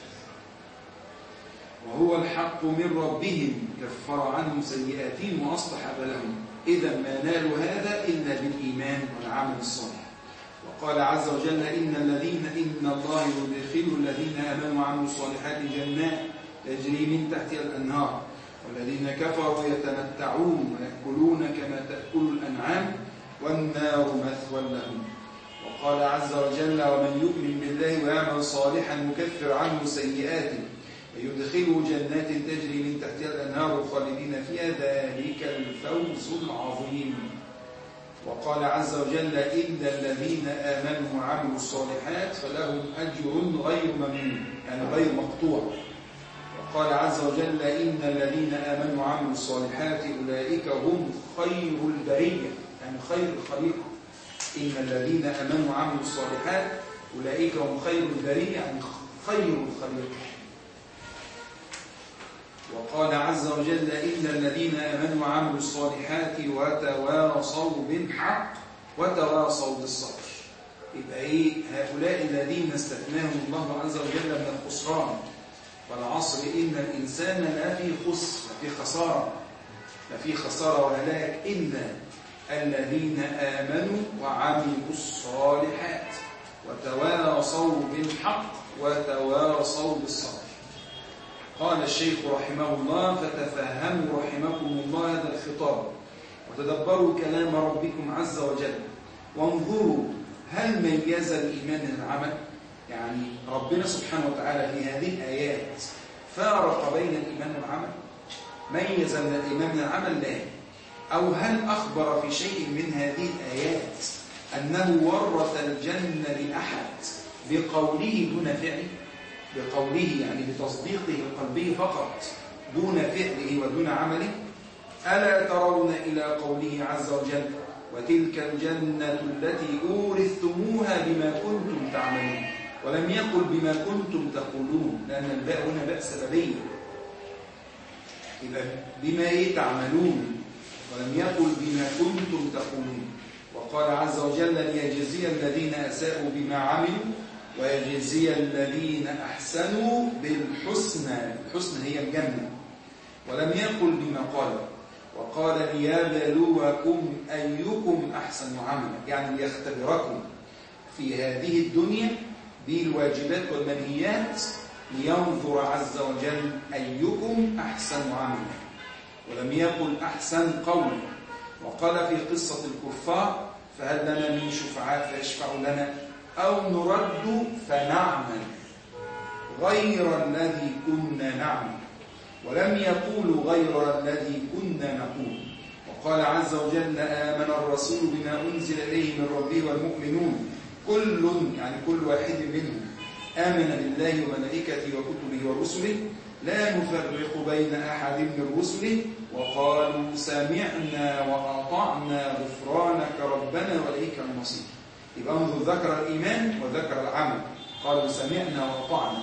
وهو الحق من ربهم كفر عنهم سيئاتهم وأصلح بالهم. إذا ما نالوا هذا إلا بالإيمان والعمل الصالح. وقال عز وجل إن الذين إن الله يدخل الذين آمنوا وعملوا الصالحات جنات تجري من تحتها الأنهار والذين كفروا يتمتعون ويأكلون كما تأكل الأنعام والنار مثوى لهم. وقال عز وجل ومن يؤمن بالله ويعمل صالحا نكفر عنه سيئاته ويدخله جنات تجري من تحتها الأنهار خالدين فيها ذلك الفوز العظيم. وقال عز وجل إلا الذين آمنوا وعملوا الصالحات فلهم أجر غير ممنون، يعني غير مقطوع. وقال عز وجل إن الذين آمنوا وعملوا الصالحات أولئك هم خير البرية، يعني خير الخليقة. إن الذين آمنوا وعملوا الصالحات أولئك هم خير البرية، يعني خير الخليقة. وقال عز وجل إن الذين آمنوا وعملوا الصالحات وتواصوا بالحق وتواصوا بالصبر. يبقى إيه؟ هؤلاء الذين استثناهم الله عز وجل من الخسران. والعصر إن الإنسان لفي خسر، لفي خسارة، لفي خسارة وهلاك إلا الذين آمنوا وعملوا الصالحات وتواصوا بالحق وتواصوا بالصبر. قال الشيخ رحمه الله: فتفهموا رحمكم الله هذا الخطاب وتدبروا كلام ربكم عز وجل وانظروا هل ميز الإيمان من العمل. يعني ربنا سبحانه وتعالى في هذه الآيات فارق بين الإيمان والعمل، ميز من الإيمان من العمل؟ لا. أو هل أخبر في شيء من هذه الآيات أنه ورث الجنة لأحد بقوله دون فعله؟ بقوله يعني بتصديقه القلبي فقط دون فعله ودون عمله. ألا ترون إلى قوله عز وجل: وتلك الجنة التي أورثتموها بما كنتم تعملون، ولم يقل بما كنتم تقولون، لأن الباء هنا باء سببية، يبقى بما تعملون، ولم يقل بما كنتم تقولون. وقال عز وجل: ليجزي الذين أساءوا بما عملوا ويجزي الذين أحسنوا بالحسنى. الحسنى هي الجنة، ولم يقل بما قال. وقال: ليبلوكم أيكم أحسن عملا، يعني ليختبركم في هذه الدنيا بالواجبات والمنهيات، لينظر عز وجل أيكم أحسن عملا، ولم يقل أحسن قولا. وقال في قصة الكفار: فهل لنا من شفعاء فيشفع لنا أو نرد فنعمل غير الذي كنا نعمل، ولم يقولوا غير الذي كنا نقول. وقال عز وجل: آمن الرسول بما أنزل إليه من ربه والمؤمنون كل، يعني كل واحد منهم، آمن بالله وملائكته وكتبه ورسله لا نفرق بين أحد من رسله وقالوا سمعنا وأطعنا غفرانك ربنا وإليك المصير. يبقى انظر، ذكر الإيمان وذكر العمل، قالوا سمعنا وأطعنا.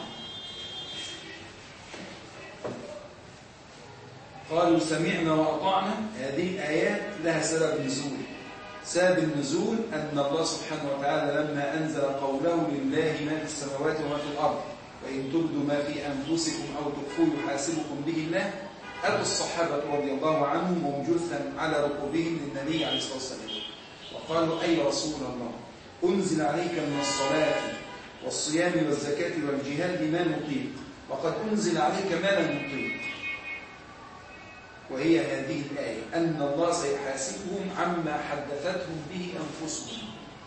قالوا سمعنا وأطعنا. هذه الآيات لها سبب نزول. سبب النزول أن الله سبحانه وتعالى لما أنزل قوله: لله ما في السماوات وما في الأرض وإن تبدوا ما في أنفسكم أو تخفوه يحاسبكم به الله، أتوا الصحابة رضي الله عنهم وجثا على ركوبهم للنبي عليه الصلاة والسلام وقالوا: أي رسول الله، أنزل عليك من الصلاة والصيام والزكاة والجهاد ما نطيق، وقد أنزل عليك ما لا نطيق. وهي هذه الآية أن الله سيحاسبهم عما حدثتهم به أنفسهم.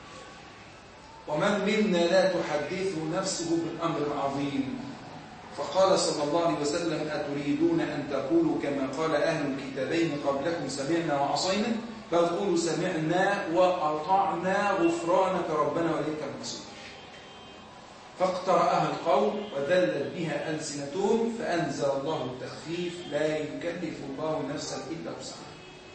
ومن منا لا تحدثه نفسه بالأمر العظيم. فقال صلى الله عليه وسلم: أتريدون أن تقولوا كما قال أهل الكتابين قبلكم سمعنا وعصينا، بل قولوا سمعنا وأطعنا غفرانك ربنا وإليك المصير. فاقترأها القول وذلت بها ألسنتهم فأنزل الله التخفيف: لا يكلف الله نفسا إلا وسعها.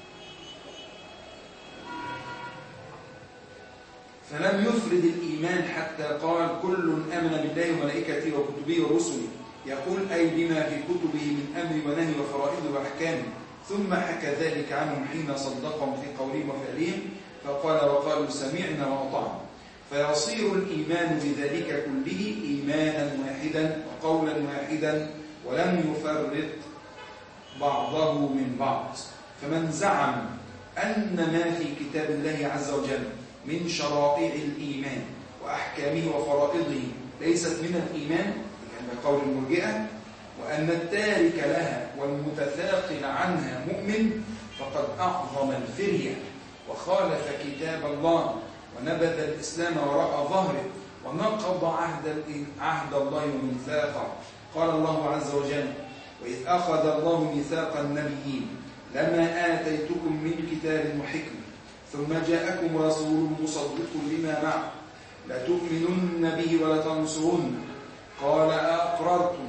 فلم يفرد الإيمان حتى قال: كل آمن بالله وملائكته وكتبه ورسله، يقول أي بما في كتبه من أمر ونهي وفرائض وأحكام، ثم حكى ذلك عنهم حين صدقهم في قولهم وفعلهم، فقال: وقالوا سمعنا وأطعنا. فيصير الإيمان بذلك كله إيمانا واحدا وقولا واحدا، ولم يفرق بعضه من بعض. فمن زعم أن ما في كتاب الله عز وجل من شرائع الإيمان وأحكامه وفرائضه ليست من الإيمان، كان قول المرجئة، وأن التارك لها والمتثاقل عنها مؤمن، فقد أعظم الفرية وخالف كتاب الله ونبذ الإسلام وراء ظهره ونقض عهد عهد الله وميثاقه. قال الله عز وجل: وإذ أخذ الله ميثاق النبيين لما آتيتكم من كتاب وحكمة ثم جاءكم رسول مصدق لما معه لتؤمنن به ولتنصرن قال أقررتم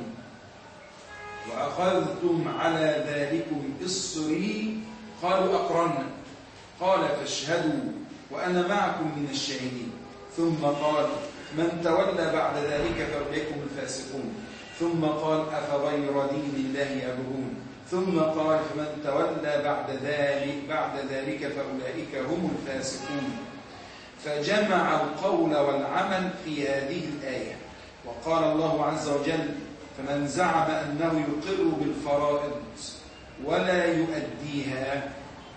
وأخذتم على ذلكم إصري قالوا أقررنا قال فاشهدوا وأنا معكم من الشاهدين ثم قال من تولى بعد ذلك فأولئك هم الفاسقون ثم قال أفغير دين الله يبغون ثم قال فمن تولى بعد ذلك بعد ذلك فأولئك هم الفاسقون فجمع القول والعمل في هذه الآية وقال الله عز وجل فمن زعم أنه يقر بالفرائض ولا يؤديها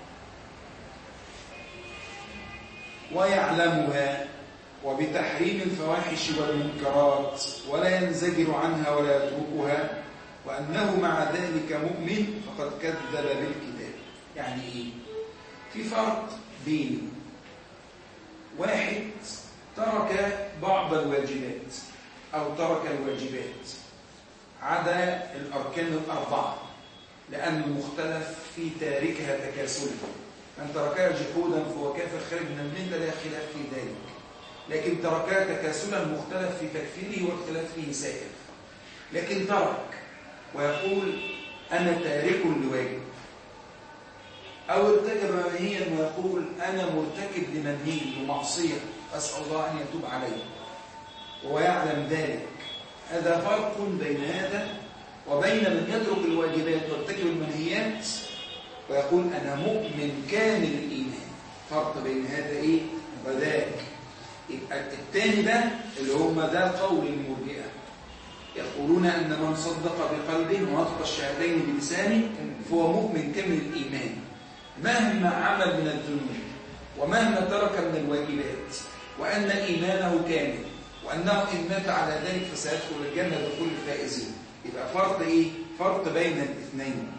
ويعلمها وبتحريم الفواحش والمنكرات ولا ينزجر عنها ولا يتركها وأنه مع ذلك مؤمن فقد كذب بالكتاب. يعني إيه؟ في فرق بين واحد ترك بعض الواجبات أو ترك الواجبات عدا الأركان الأربعة لأنه مختلف في تاركها تكاسلا، من تركها جحودا فهو كافر خارج من الملة لا خلاف في ذلك، لكن تركها تكاسلا مختلف في تكفيره واختلاف فيه سائر. لكن ترك ويقول أنا تارك لواجب، أو ارتكب منهيا ويقول أنا مرتكب لمنهي ومعصية أسأل الله أن يتوب عليه وهو يعلم ذلك. هذا فرق بين هذا وبين من يترك الواجبات ويرتكب المنهيات ويقول أنا مؤمن كامل الإيمان. فرق بين هذا إيه وذاك. الثاني ده اللي هم ده قول المرجئة، يقولون أن من صدق بقلبه ونطق الشهادتين بلسانه فهو مؤمن كامل الإيمان مهما عمل من الذنوب ومهما ترك من الواجبات، وأن إيمانه كامل، وأنه إن مات على ذلك فسيدخل الجنة دخول الفائزين. يبقى فرق إيه؟ فرق بين الاثنين.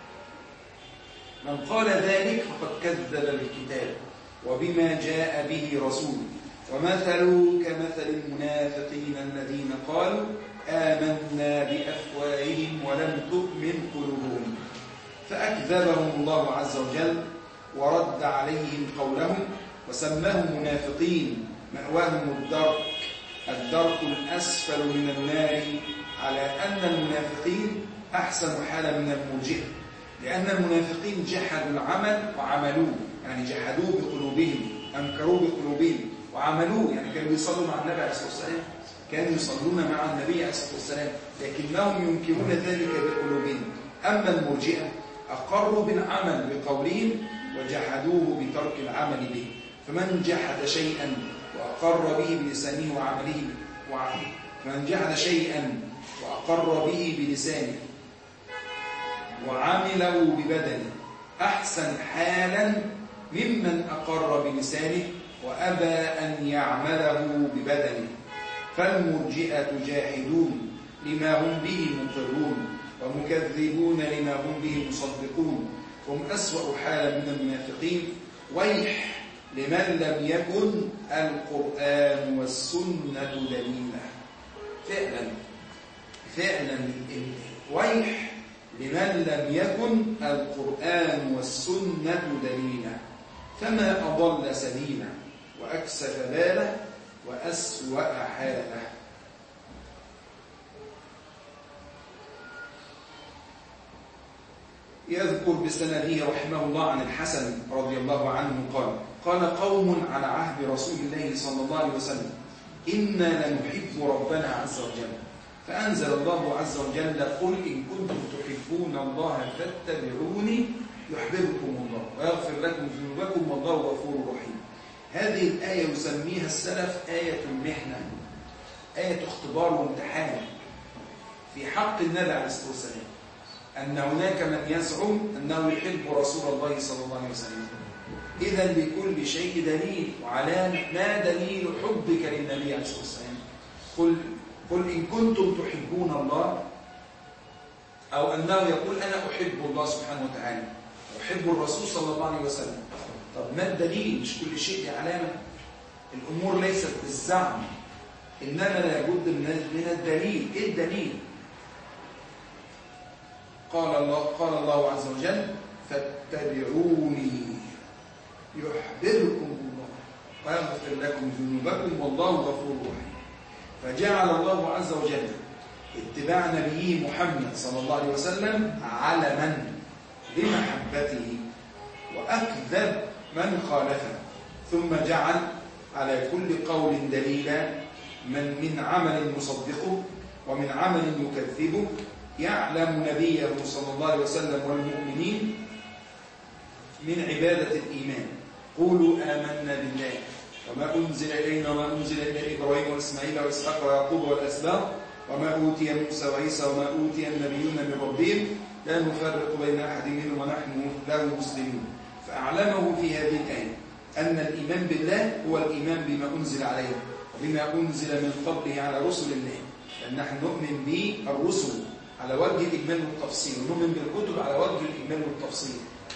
من قال ذلك فقد كذب بالكتاب وبما جاء به رسوله ومثلوا كمثل المنافقين الذين قالوا آمنا بأفواههم ولم تؤمن قلوبهم فأكذبهم الله عز وجل ورد عليهم قولهم وسماهم منافقين مأواهم الدرك الدرك الأسفل من النار، على أن المنافقين أحسن حالا من المرجئة، لأن المنافقين جحدوا العمل وعملوه، يعني جحدوه بقلوبهم، أنكروه بقلوبهم وعملوه، يعني كانوا يصلوا مع النبي عليه الصلاة والسلام، كانوا يصلون مع النبي عليه الصلاة والسلام، لكنهم ينكرون ذلك بقلوبهم. أما المرجئة أقروا بالعمل بقولهم وجحدوه بترك العمل به. فمن جحد شيئا وأقر به بلسانه وعمله وعمله فمن جحد شيئا وأقر به بلسانه وعمله ببدنه أحسن حالا ممن أقر بلسانه وأبى أن يعمله ببدنه. فالمرجئة جاحدون لما هم به مقرون ومكذبون لما هم به مصدقون، هم أسوأ حالا من المنافقين. ويح لمن لم يكن القرآن والسنة دليلا. فعلا فعلا ويح لمن لم يكن القرآن والسنة دليلا، فما أضل سبيلا وأكسف باله وأسوأ حاله. يذكر بسنده رحمه الله عن الحسن رضي الله عنه قال قال قوم على عهد رسول الله صلى الله عليه وسلم إنا لنحب ربنا عز وجل، فأنزل الله عز وجل قل إن كنتم تحبون الله فاتبعوني يحببكم الله ويغفر لكم ذنوبكم والله غفور رحيم. هذه الآية يسميها السلف آية المحنة، آية اختبار وامتحان في حق النبي عليه الصلاة والسلام، أن هناك من يزعم أنه يحب رسول الله صلى الله عليه وسلم. إذا لكل شيء دليل وعلامة. ما دليل حبك للنبي عليه الصلاة والسلام؟ قل, قل إن كنتم تحبون الله، أو أنه يقول أنا أحب الله سبحانه وتعالى أحب الرسول صلى الله عليه وسلم. طب ما الدليل؟ مش كل شيء علامة. الأمور ليست بالزعم، إنما لابد من الدليل. إيه الدليل؟ قال الله, قال الله عز وجل فاتبعوني يحببكم الله ويغفر لكم ذنوبكم والله غفور رحيم. فجعل الله عز وجل اتباع نبيه محمد صلى الله عليه وسلم علما بمحبته، وأكذب من خالفه، ثم جعل على كل قول دليلا، من من عمل يصدقه ومن عمل يكذبه. يعلم نبيه صلى الله عليه وسلم والمؤمنين من عبادة الإيمان: قولوا آمنا بالله وما أنزل إلينا وما أنزل إلى إبراهيم وإسماعيل وإسحاق ويعقوب والأسباط وما أوتي موسى وعيسى وما أوتي النبيون من ربهم لا نفرق بين أحد منهم ونحن له مسلمون. فأعلمه في هذه الآية أن الإيمان بالله هو الإيمان بما أنزل عليه وبما أنزل من قبله على رسل الله، لأن نحن نؤمن بالرسل على وجه الإجمال والتفصيل، ونؤمن بالكتب على وجه الإجمال والتفصيل،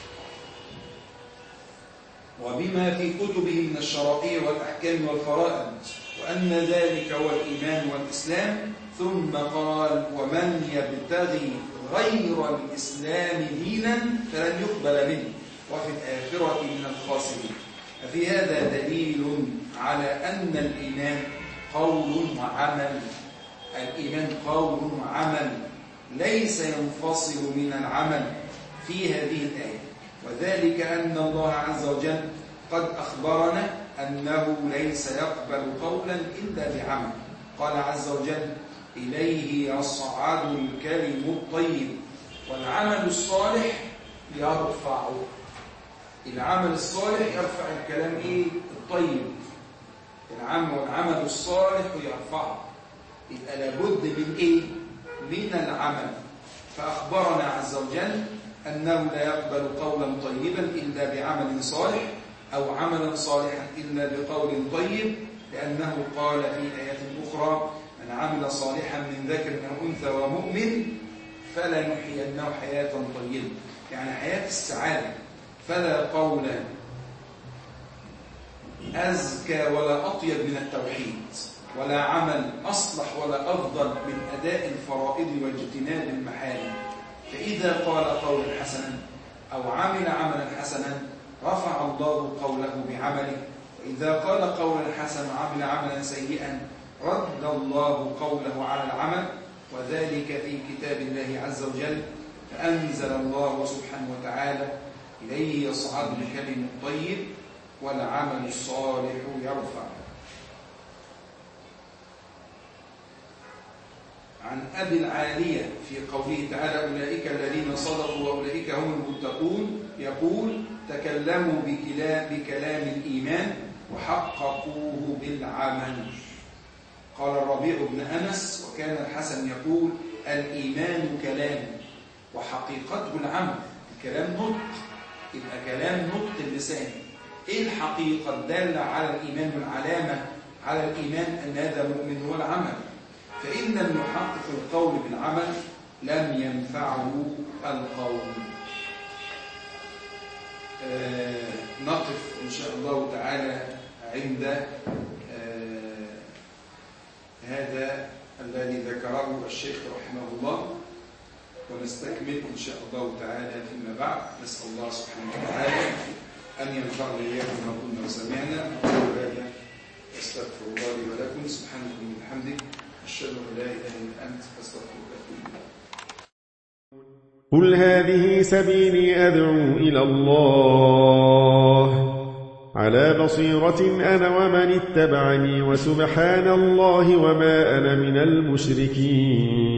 وبما في كتبه من الشرائع والأحكام والفرائض، وأن ذلك هو الإيمان والإسلام. ثم قال: ومن يبتغي غير الإسلام دينا فلن يقبل منه وفي الآخرة من الخاسرين. ففي هذا دليل على أن الإيمان قول وعمل. الإيمان قول وعمل ليس ينفصل من العمل في هذه الآية، وذلك أن الله عز وجل قد أخبرنا أنه ليس يقبل قولا إلا بعمل. قال عز وجل: إليه يصعد الكلم الطيب والعمل الصالح يرفعه. العمل الصالح يرفع الكلام إيه؟ الطيب. العمل والعمل الصالح يرفعه. يبقى لابد من إيه؟ من العمل. فأخبرنا عز وجل أنه لا يقبل قولا طيبا إلا بعمل صالح، أو عملا صالحا إلا بقول طيب، لأنه قال في آيات أخرى: من عمل صالحا من ذكر أو أنثى ومؤمن فلنحيينه حياة طيبة، يعني حياة السعادة. فلا قول أزكى ولا أطيب من التوحيد، ولا عمل أصلح ولا أفضل من أداء الفرائض واجتناب المحارم. فإذا قال قولا حسنا أو عمل عملا حسنا رفع الله قوله بعمله، وإذا قال قولا حسنا وعمل عملا سيئا رد الله قوله على العمل، وذلك في كتاب الله عز وجل. فأنزل الله سبحانه وتعالى: إليه يصعد الكلم الطيب والعمل الصالح يرفع. عن أبي العالية في قوله تعالى: أولئك الذين صدقوا وأولئك هم المتقون، يقول: تكلموا بكلام الإيمان وحققوه بالعمل. قال الربيع بن أنس: وكان الحسن يقول: الإيمان كلام وحقيقته العمل. الكلام نطق، يبقى كلام نطق اللسان. إيه الحقيقة الدالة على الإيمان والعلامة على الإيمان أن هذا مؤمن هو العمل. فإن لم يحقق القول بالعمل لم ينفعه القول. آه نقف إن شاء الله تعالى عند آه هذا الذي ذكره الشيخ رحمه الله، ونستكمل إن شاء الله تعالى فيما بعد. نسأل الله سبحانه وتعالى أن ينفعنا إياكم ما كنا وسمعنا. أقول هذا أستغفر الله لي ولكم. سبحانك وبحمدك أشهد أن لا إله إلا أنت أستغفرك وأتوب إليك. قل هذه سبيلي أدعو إلى الله على بصيرة أنا ومن اتبعني، وسبحان الله وما أنا من المشركين.